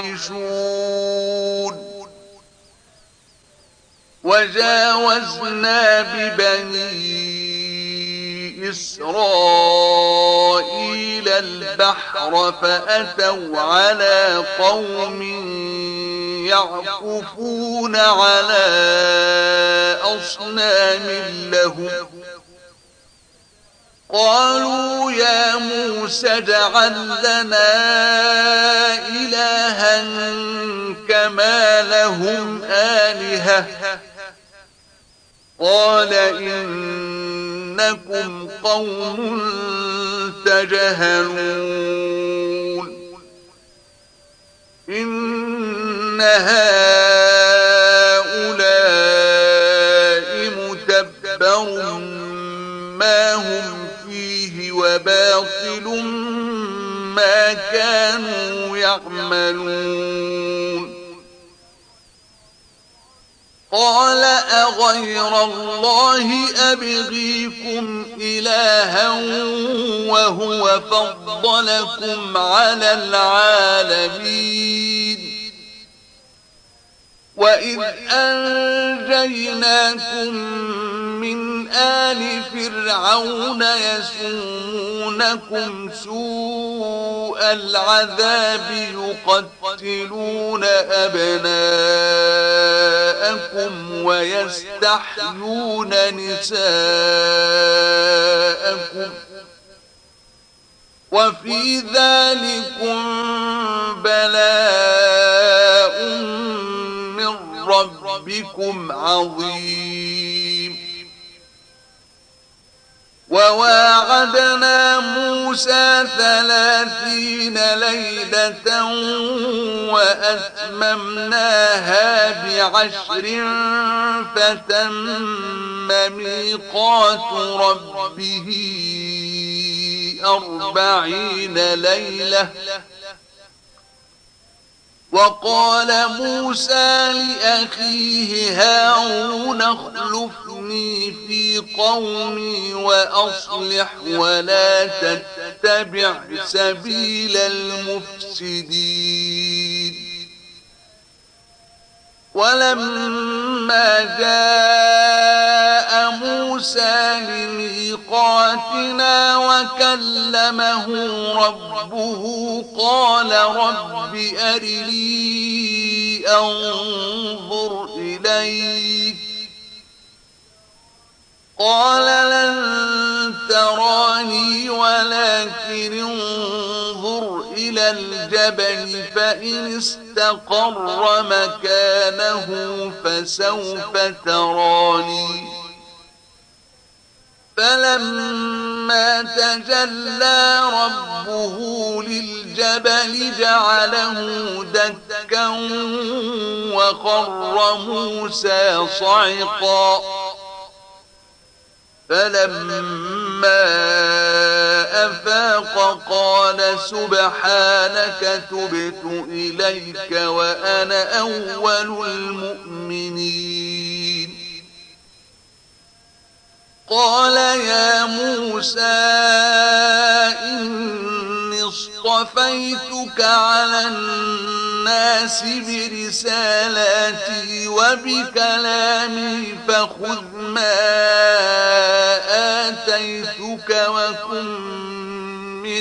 يعرشون وجاوزنا ببني إسرائيل البحر فأتوا على قوم يعكفون على أصنام لهم قالوا يا موسى اجعل لنا إلها كما لهم آلهة قال إنكم قوم تجهلون إن هؤلاء متبر ما هم فيه وباطل ما كانوا يعملون قال أغير الله أبغيكم إلها وهو فضلكم على العالمين وإذ أنجيناكم من آل فرعون يسومونكم سوء العذاب يقتلون أبناءكم ويستحيون نساءكم وفي ذلكم بلاء من ربكم عظيم وواعدنا موسى 30 ليلة وأتممناها ب10 فتم ميقات ربه 40 ليلة وقال موسى لأخيه هارون اخلفني في قومي وأصلح ولا تتبع سبيل المفسدين ولما جاء موسى لميقاتنا وكلمه ربه قال رب أرني أنظر إليك قال لن تراني ولكن انظر إلى الجبل فإن استقر مكانه فسوف تراني فلما تجلى ربه للجبل جعله دكا دكا وخر موسى صعقا فلما أفاق قال سبحانك تبت إليك وأنا أول المؤمنين قال يا موسى إني اصطفيتك على الناس برسالاتي وبكلامي فخذ ما آتيتك وكن من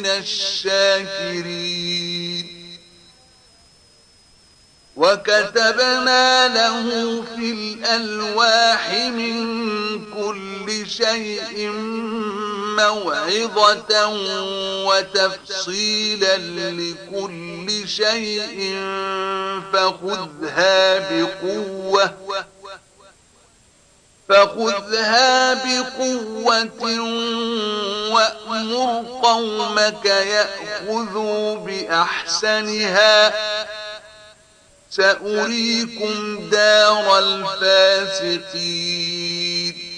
الشاكرين وكتبنا له في الألواح من كل شيء موعظة وتفصيلا لكل شيء فخذها بقوة وأمر قومك يأخذوا بأحسنها سأريكم دار الفاسقين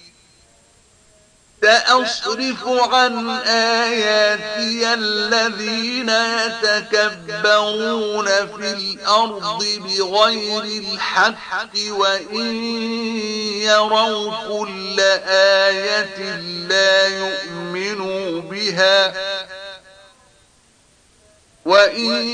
سأصرف عن آياتي الذين يتكبرون في الأرض بغير الحق وإن يروا كل آية لا يؤمنوا بها وإن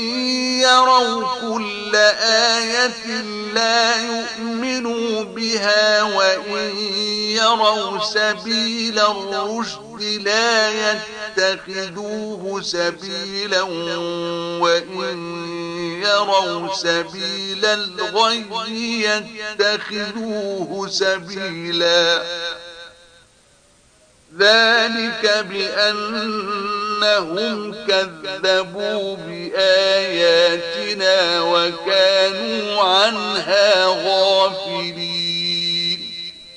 وإن يروا سبيل الرشد لا يتخذوه سبيلا وإن يروا سبيل الغي يتخذوه سبيلا ذلك بأنهم كذبوا بآياتنا وكانوا عنها غافلين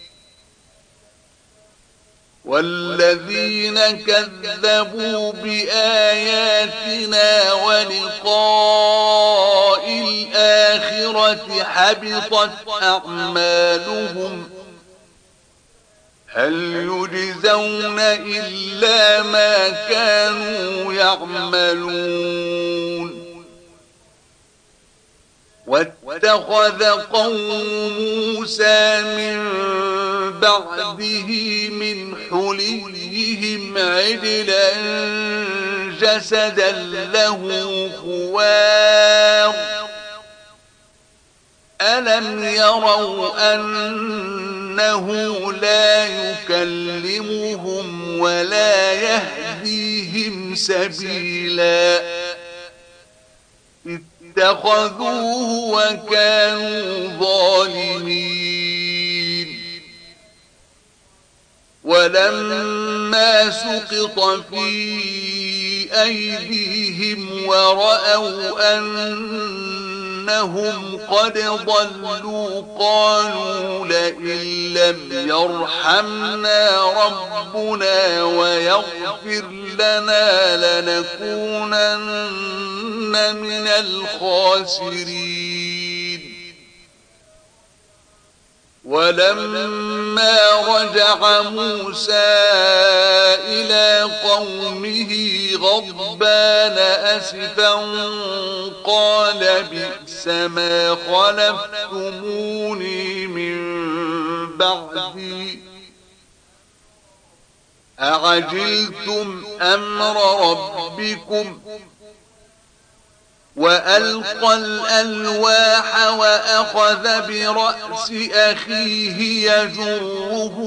والذين كذبوا بآياتنا ولقاء الآخرة حبطت أعمالهم هل يجزون إلا ما كانوا يعملون واتخذ قوم موسى من بعده من حليهم عجلا جسدا له خوار ألم يروا أنه لا يكلمهم ولا يهديهم سبيلا اتخذوه وكانوا ظالمين ولما سقط في أيديهم ورأوا أنهم قد ضلوا قالوا لئن لم يرحمنا ربنا ويغفر لنا لنكونن من الخاسرين ولما رجع موسى إلى قومه غضبان أسفا قال بئس ما خلفتموني من بعدي أعجلتم أمر ربكم وألقى الألواح وأخذ برأس أخيه يجره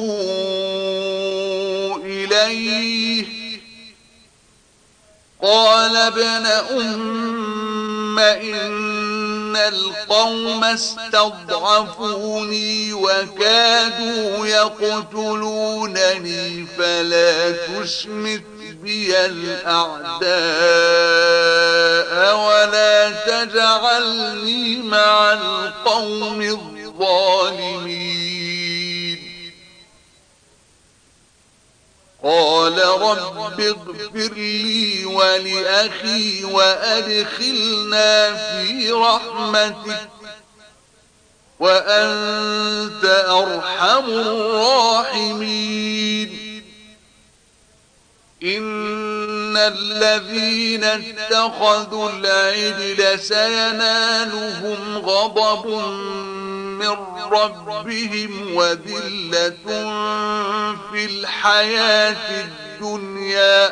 إليه قال ابن أم إن القوم استضعفوني وكادوا يقتلونني فلا تشمت بي الأعداء ولا تجعلني مع القوم الظالمين قال رب اغفر لي ولأخي وأدخلنا في رحمتك وأنت أرحم الراحمين. إن الذين اتخذوا العجل سينالهم غضب من ربهم وذلة في الحياة الدنيا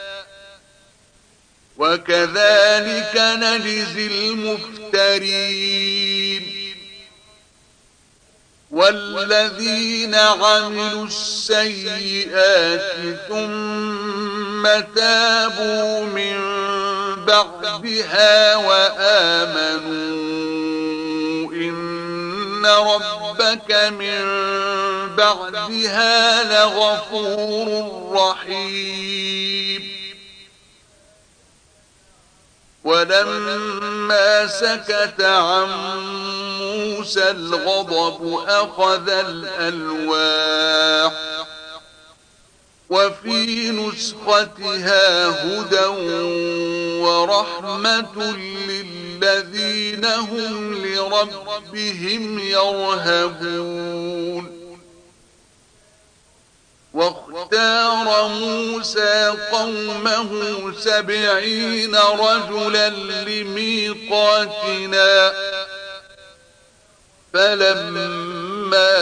وكذلك نجزي المفترين. والذين عملوا السيئات ثم تابوا من بعدها وآمنوا إن ربك من بعدها لغفور رحيم. ولما سكت عن موسى الغضب أخذ الألواح وفي نسختها هدى ورحمة للذين هم لربهم يرهبون. واختار موسى قومه 70 رجلا لميقاتنا فلما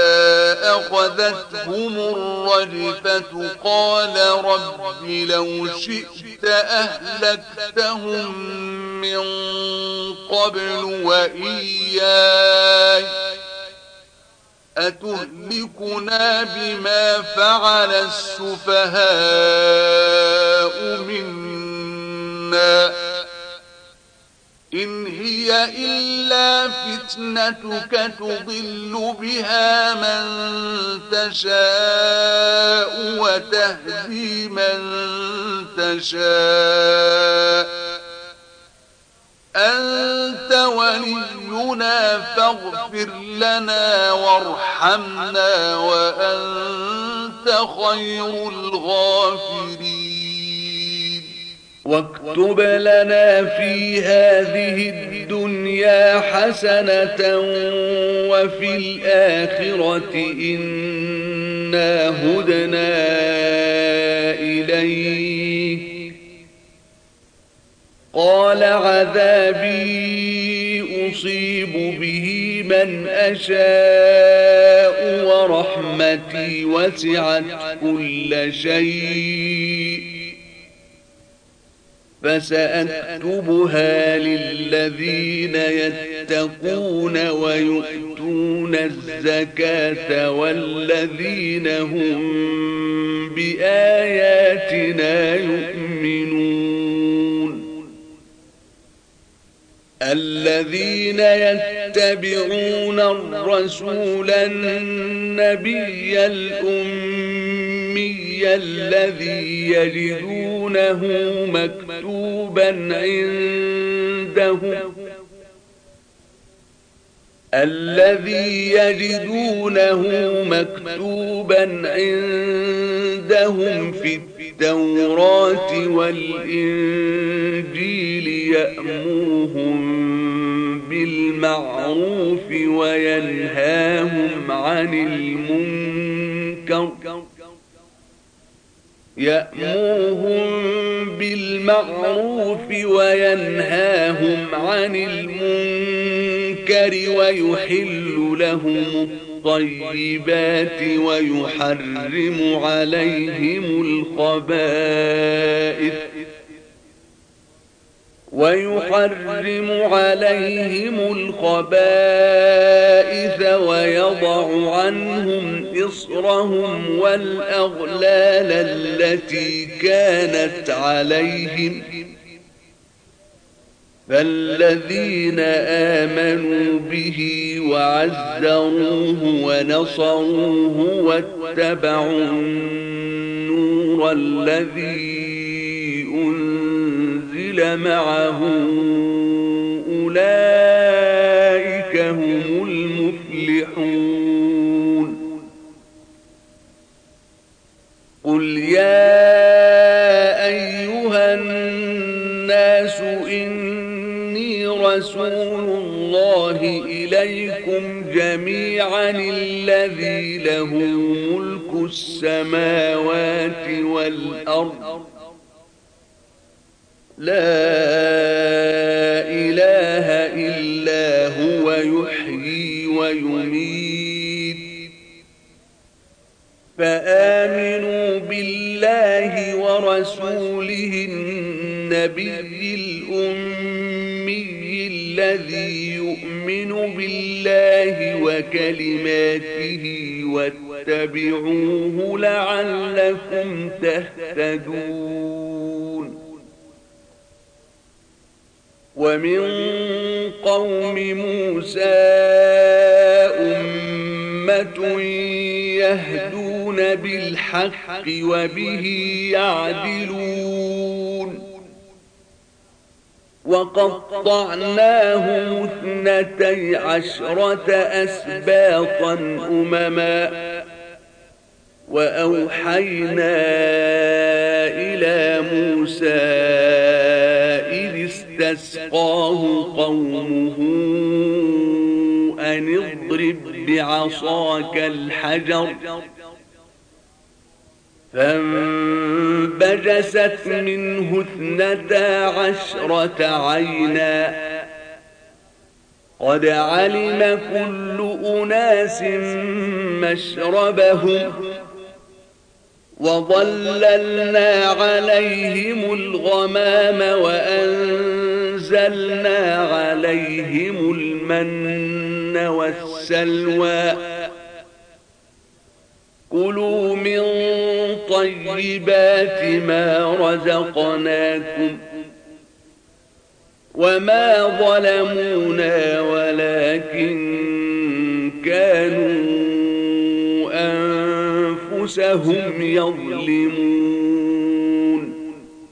أخذتهم الرجفة قال رب لو شئت أهلكتهم من قبل وإياي أتهلكنا بما فعل السفهاء منا إن هي إلا فتنتك تضل بها من تشاء وتهدي من تشاء أنت ولينا فاغفر لنا وارحمنا وأنت خير الغافرين. واكتب لنا في هذه الدنيا حسنة وفي الآخرة إنا هدنا إليك قال عذابي أصيب به من أشاء ورحمتي وسعت كل شيء فسأكتبها للذين يتقون ويؤتون الزكاة والذين هم بآياتنا يؤمنون. الذين يتبعون الرسول النبي الأمي الذي يجدونه مكتوبا عندهم في التوراة والإنجيل يأمرهم بالمعروف وينهاهم عن المنكر ويحل لهم الطيبات ويحرم عليهم الخبائث ويضع عنهم إصرهم والأغلال التي كانت عليهم فالذين آمنوا به وعزروه ونصروه واتبعوا النور الذي أنزل معه أولئك هم المفلحون. قل قل يا أيها الناس إني رسول الله إليكم جميعا الذي له ملك السماوات والأرض لا إله إلا هو يحيي ويميت فآمنوا بالله ورسوله النبي الأمي الذي يؤمن بالله وكلماته واتبعوه لعلكم تهتدون ومن قوم موسى أمة يهدون بالحق وبه يعدلون وقطعناهم 12 أسباطا أمما وأوحينا إلى موسى إذ استسقاه قومه أن اضرب بعصاك الحجر فانبجست منه 12 عينا قد علم كل أناس مشربهم وظللنا عليهم الغمام وأنزلنا عليهم المن والسلوى كلوا من طيبات ما رزقناكم وما ظلمونا ولكن كانوا أنفسهم يظلمون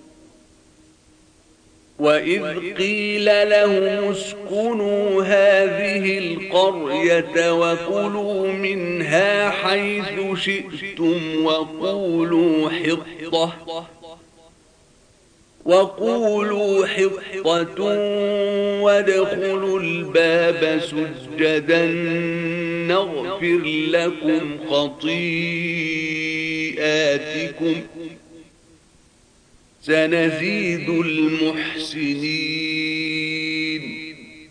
وإذ قيل لهم اسكنوا هذه القرية وكلوا منها حيث شئتم وقولوا حطة وادخلوا الباب سجدا نغفر لكم خطيئاتكم سنزيد المحسنين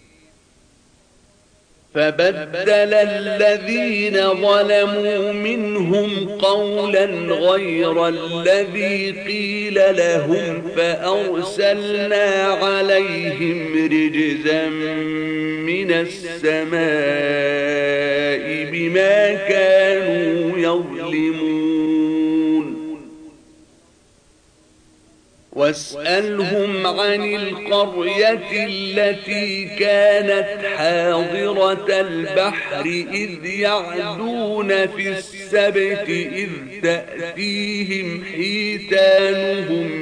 فبدل الذين ظلموا منهم قولا غير الذي قيل لهم فأرسلنا عليهم رجزا من السماء بما كانوا يظلمون واسألهم عن القرية التي كانت حاضرة البحر إذ يعدون في السبت إذ تأتيهم حيتانهم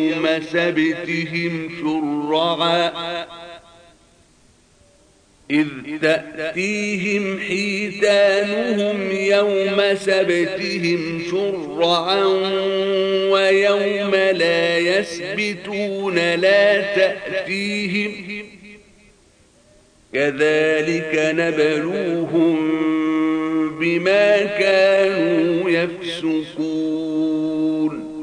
يوم سبتهم شرعا ويوم لا يسبتون لا تأتيهم كذلك نبلوهم بما كانوا يفسقون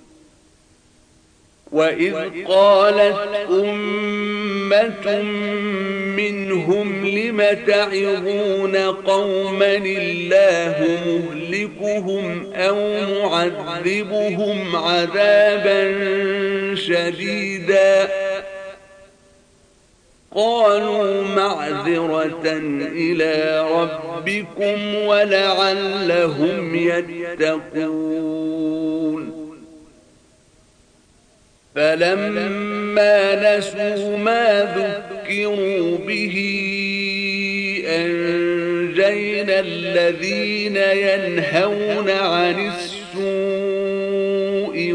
وإذ قالت أمة منهم لم تعظون قوما الله مهلكهم أو معذبهم عذابا شديدا قالوا معذرة إلى ربكم ولعلهم يتقون فلما نسوا ما ذكروا به أنجينا الذين ينهون عن السوء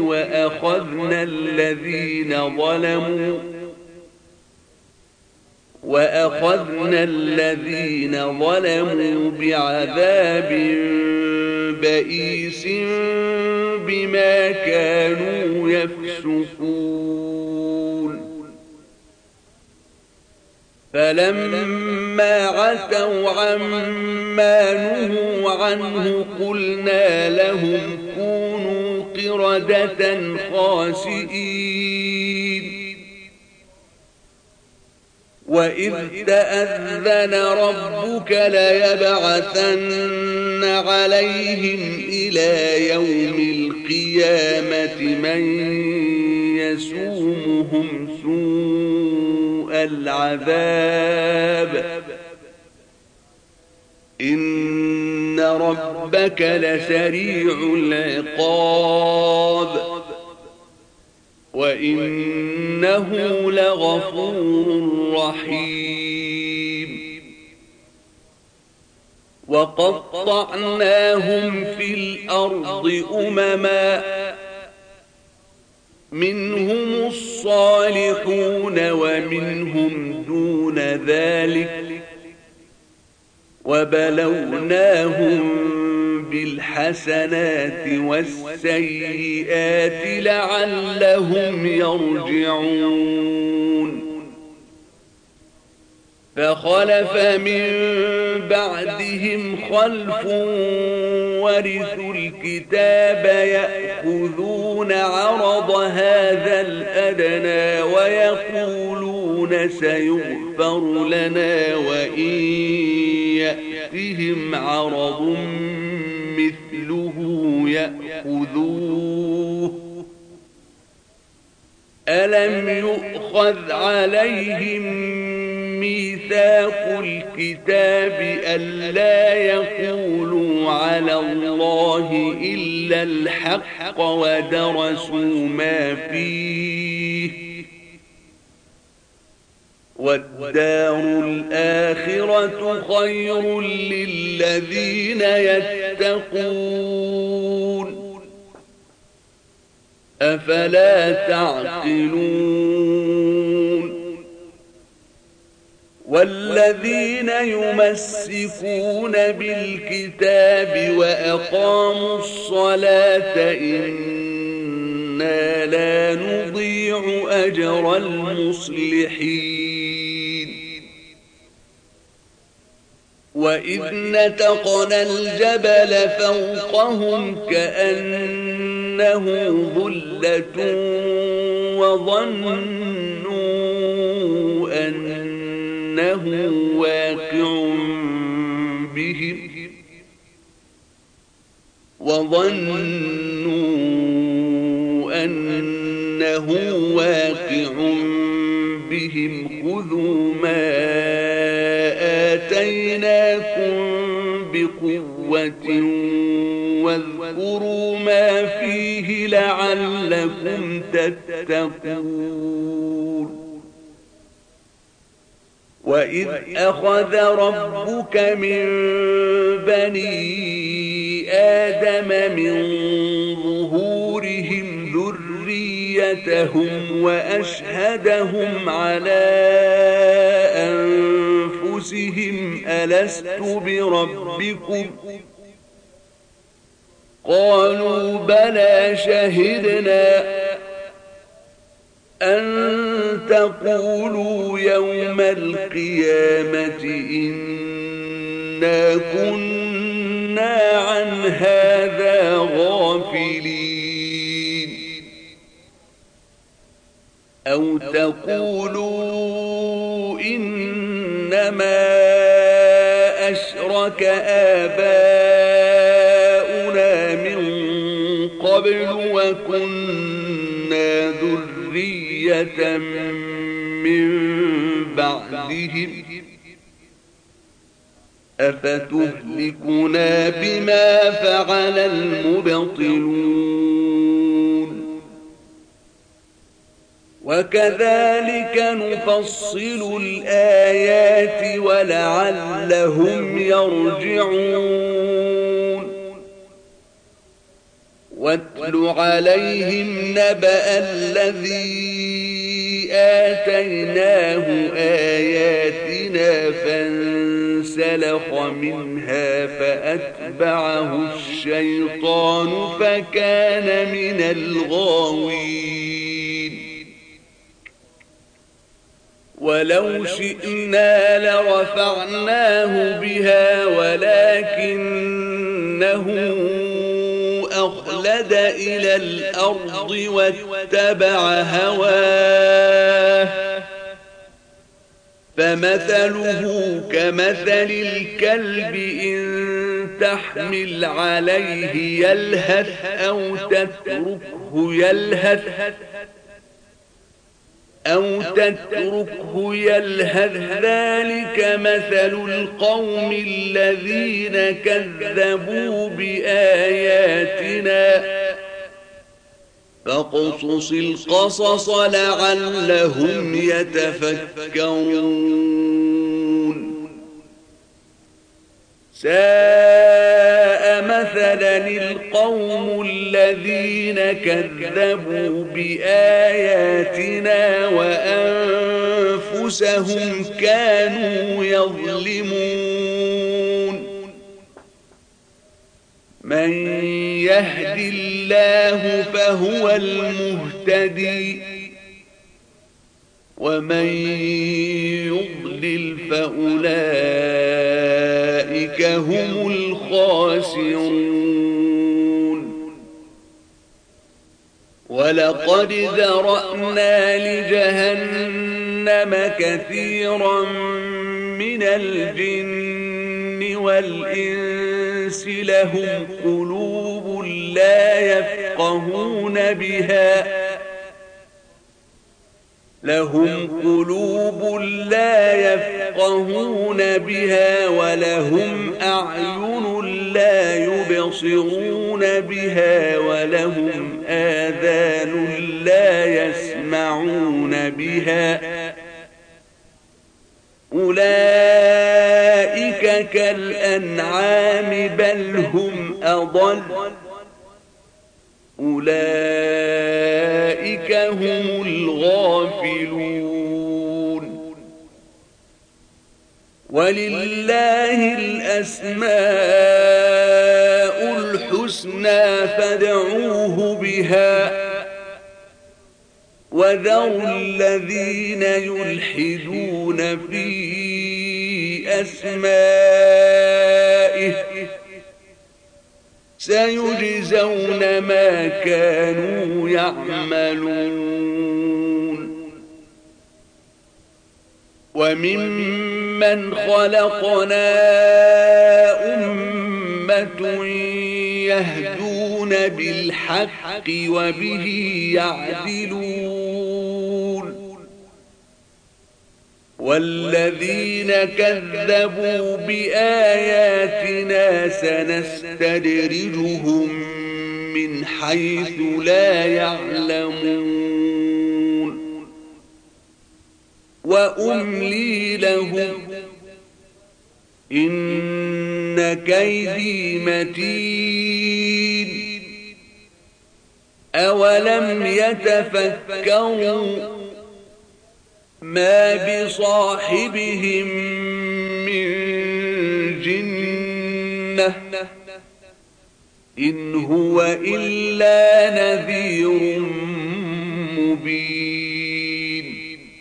وأخذنا الذين ظلموا بعذاب بئيس بما كانوا يفسقون فلما عتوا عما نهوا عنه قلنا لهم كونوا قردة خاسئين وإذ تأذن ربك ليبعثن عليهم إلى يوم القيامة من يسومهم سوء العذاب إن ربك لسريع العقاب وإنه لغفور رحيم وقطعناهم في الأرض أمما منهم الصالحون ومنهم دون ذلك وبلوناهم بالحسنات والسيئات لعلهم يرجعون فخلف من بعدهم خلف ورثوا الكتاب يأخذون عرض هذا الأدنى ويقولون سيغفر لنا وإن يأتهم عرض مثله يأخذوه ألم يؤخذ عليهم ميثاق الكتاب ألا يقولوا على الله إلا الحق ودرسوا ما فيه والدار الآخرة خير للذين يتقون أفلا تعقلون والذين يمسكون بالكتاب وأقاموا الصلاة إنا لا نضيع أجر المصلحين وإذ نتقنا الجبل فوقهم كأنه ظلة وظنوا أنه واقع بهم خذوا ما آتيناكم بقوة واذكروا ما فيه لعلكم تتقون وإذ أخذ ربك من بني آدم من ظهورهم ذريتهم وأشهدهم على أنفسهم ألست بربكم قالوا بلى شهدنا أن تقولوا يوم القيامة إنا كنا عن هذا غافلين أو تقولوا إنما أشرك آباؤنا من قبل وكنا ذرية من بعدهم أفتهلكنا بما فعل المبطلون وكذلك نفصل الآيات ولعلهم يرجعون واتل عليهم نبأ الذي آتيناه آياتنا فانسلخ فانسلخ منها فأتبعه الشيطان فكان من الغاوين ولو شئنا لرفعناه بها ولكنه أخلد إلى الأرض واتبع هواه فمثله كمثل الكلب إن تحمل عليه يلهث أو تتركه يلهث ذلك مثل القوم الذين كذبوا بآياتنا فاقصص القصص لعلهم يتفكرون ساء مثلا القوم الذين كذبوا بآياتنا وأنفسهم كانوا يظلمون من يهد الله فهو المهتدي ومن يضلل فأولئك هم الخاسرون ولقد ذرأنا لجهنم كثيرا من الجن والإنس لهم قلوب لا يفقهون بها ولهم أعين لا يبصرون بها ولهم آذان لا يسمعون بها أولئك كالأنعام بل هم أضل أولئك هم الغافلون ولله الأسماء الحسنى فادعوه بها وذروا الذين يلحدون في أسمائه سيجزون ما كانوا يعملون وممن خلقنا أمة يهدون بالحق وبه يعدلون والذين كذبوا بآياتنا سنستدرجهم من حيث لا يعلمون وأملي لهم إن كيدي متين أولم يتفكروا ما بصاحبهم من جنة إن هو إلا نذير مبين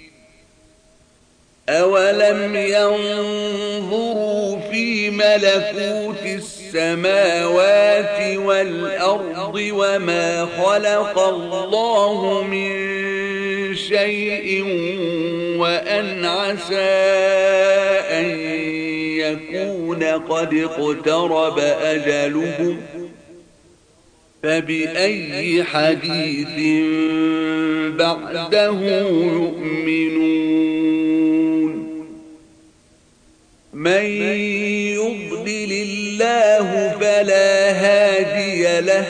أولم ينظروا في ملكوت السماوات والأرض وما خلق الله من شيء وأن عسى أن يكون قد اقترب أجلهم فبأي حديث بعده يؤمنون من يضلل الله فلا هادي له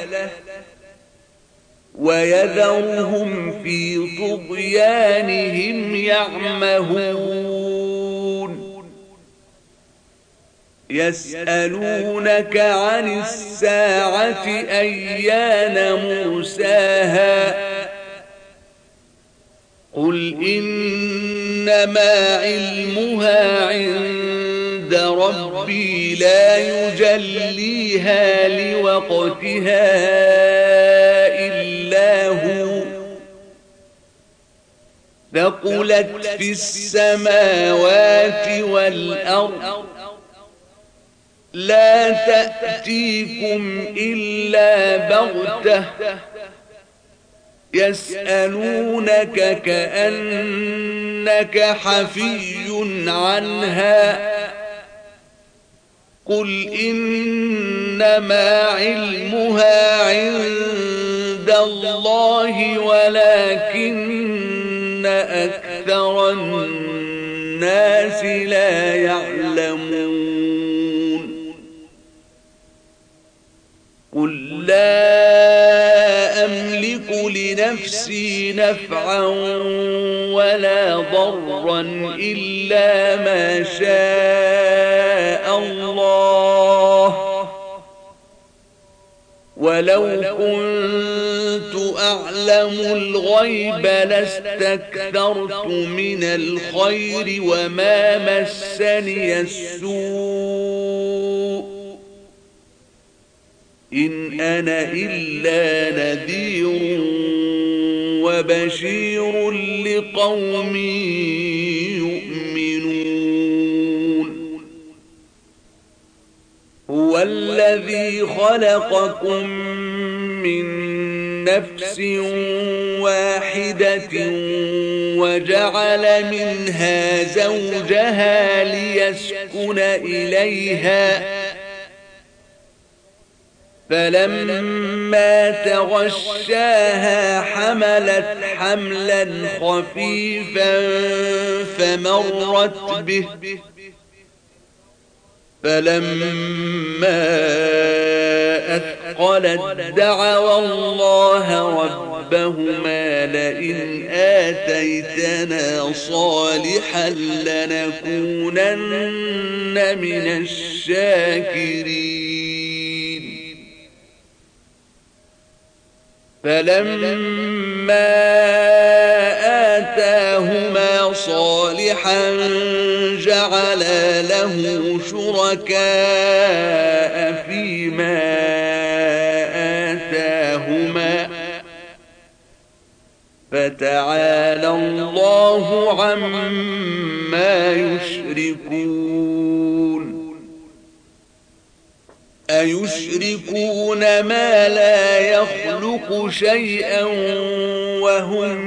ويذرهم في طغيانهم يعمهون يسألونك عن الساعة أيان مرساها قل إنما علمها عند ربي ربي لا يجليها لوقتها إلا هو ثقلت في السماوات والأرض لا تأتيكم إلا بغتة يسألونك كأنك حفي عنها قل إنما علمها عند الله ولكن أكثر الناس لا يعلمون قل لا أملك لنفسي نفعا ولا ضرا إلا ما شاء الله ولو كنت أعلم الغيب لاستكثرت من الخير وما مسني السوء إن أنا إلا نذير وبشير لقوم يؤمنون هو الذي خلقكم من نفس واحدة وجعل منها زوجها ليسكن إليها فلما تغشاها حملت حملا خفيفا فمرت به فلما أثقلت دعوا الله ربهما لئن آتيتنا صالحا لنكونن من الشاكرين فلما آتاهما صالحا جعلا له شركاء فيما آتاهما فتعالى الله عما يشركون أيشركون ما لا يخلق شيئا وهم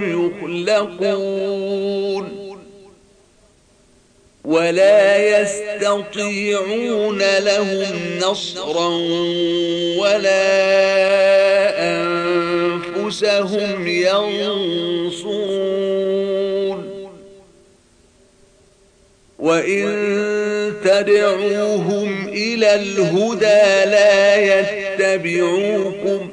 يخلقون ولا يستطيعون لهم نصرا ولا أنفسهم ينصرون وإن تدعوهم إلى الهدى لا يتبعوكم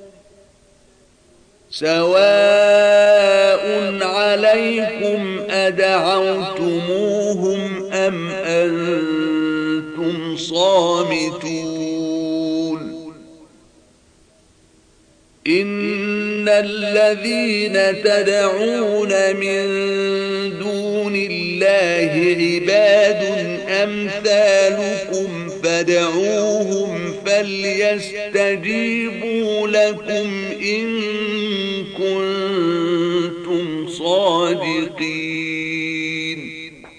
سواء عليكم أدعوتموهم أم أنتم صامتون إن الذين تدعون من دون الله عباد أمثالكم فادعوهم فليستجيبوا لكم إن كنتم صادقين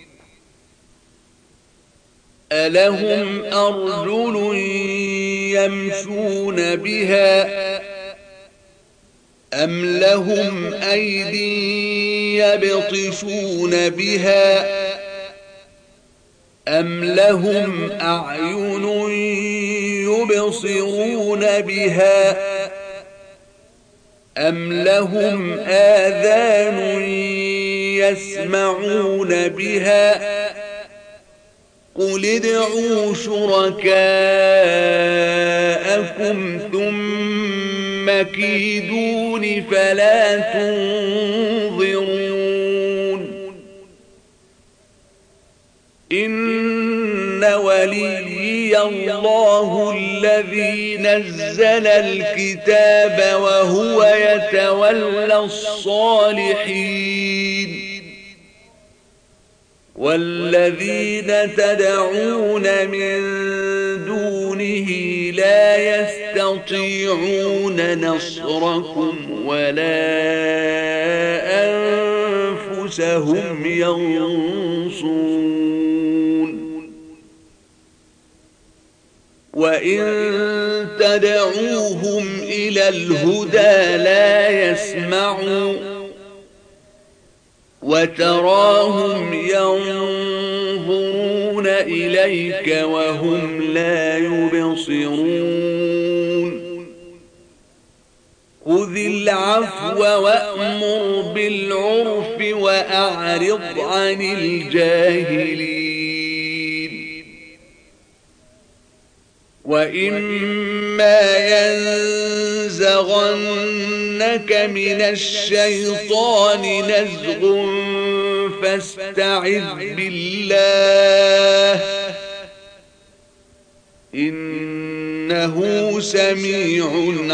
ألهم أرجل يمشون بها أم لهم أيدي يبطشون بها أم لهم أعين يبصرون بها أم لهم آذان يسمعون بها قل ادعوا شركاءكم ثم كيدون فلا تنظرون إن وليي الله الذي نزل الكتاب وهو يتولى الصالحين والذين تدعون من دونه لا يستطيعون نصركم ولا أنفسهم ينصرون وإن تدعوهم إلى الهدى لا يسمعوا وتراهم ينظرون إليك وهم لا يبصرون خذ العفو وأمر بالعرف وأعرض عن الجاهلين وإما ينزغنك من الشيطان نزغ فاستعذ بالله إنه سميع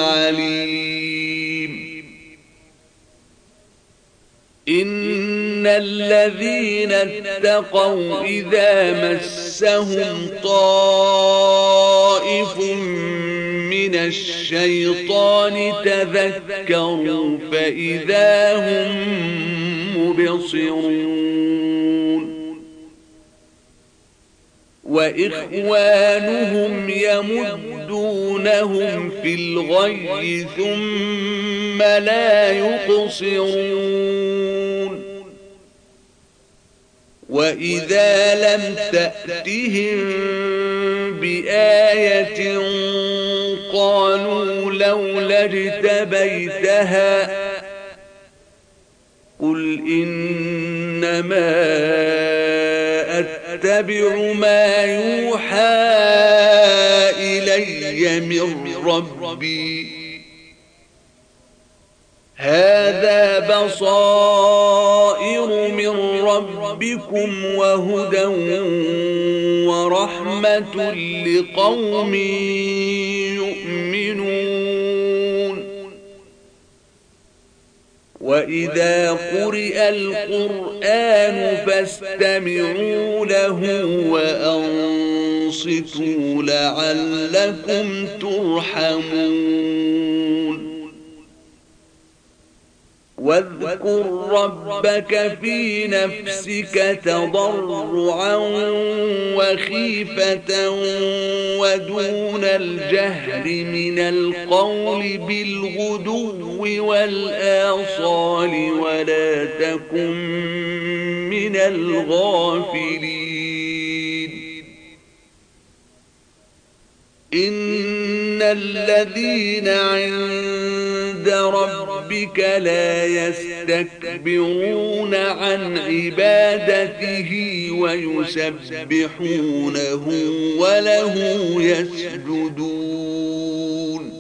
عليم إن الذين اتقوا إذا مسهم طائف من الشيطان تذكروا فإذا هم مبصرون وإخوانهم يمدونهم في الغي ثم لا يقصرون وإذا لم تأتهم بآية قالوا لولا اجتبيتها قل إنما أتبع ما يوحى إلي من ربي هذا بصائر من ربكم وهدى ورحمة لقوم يؤمنون وإذا قرئ القرآن فاستمعوا له وأنصتوا لعلكم ترحمون واذكر ربك في نفسك تضرعا وخيفة ودون الجهر من القول بالغدو والآصال ولا تكن من الغافلين إن الذين عند ربك لا يستكبرون عن عبادته ويسبحونه وله يسجدون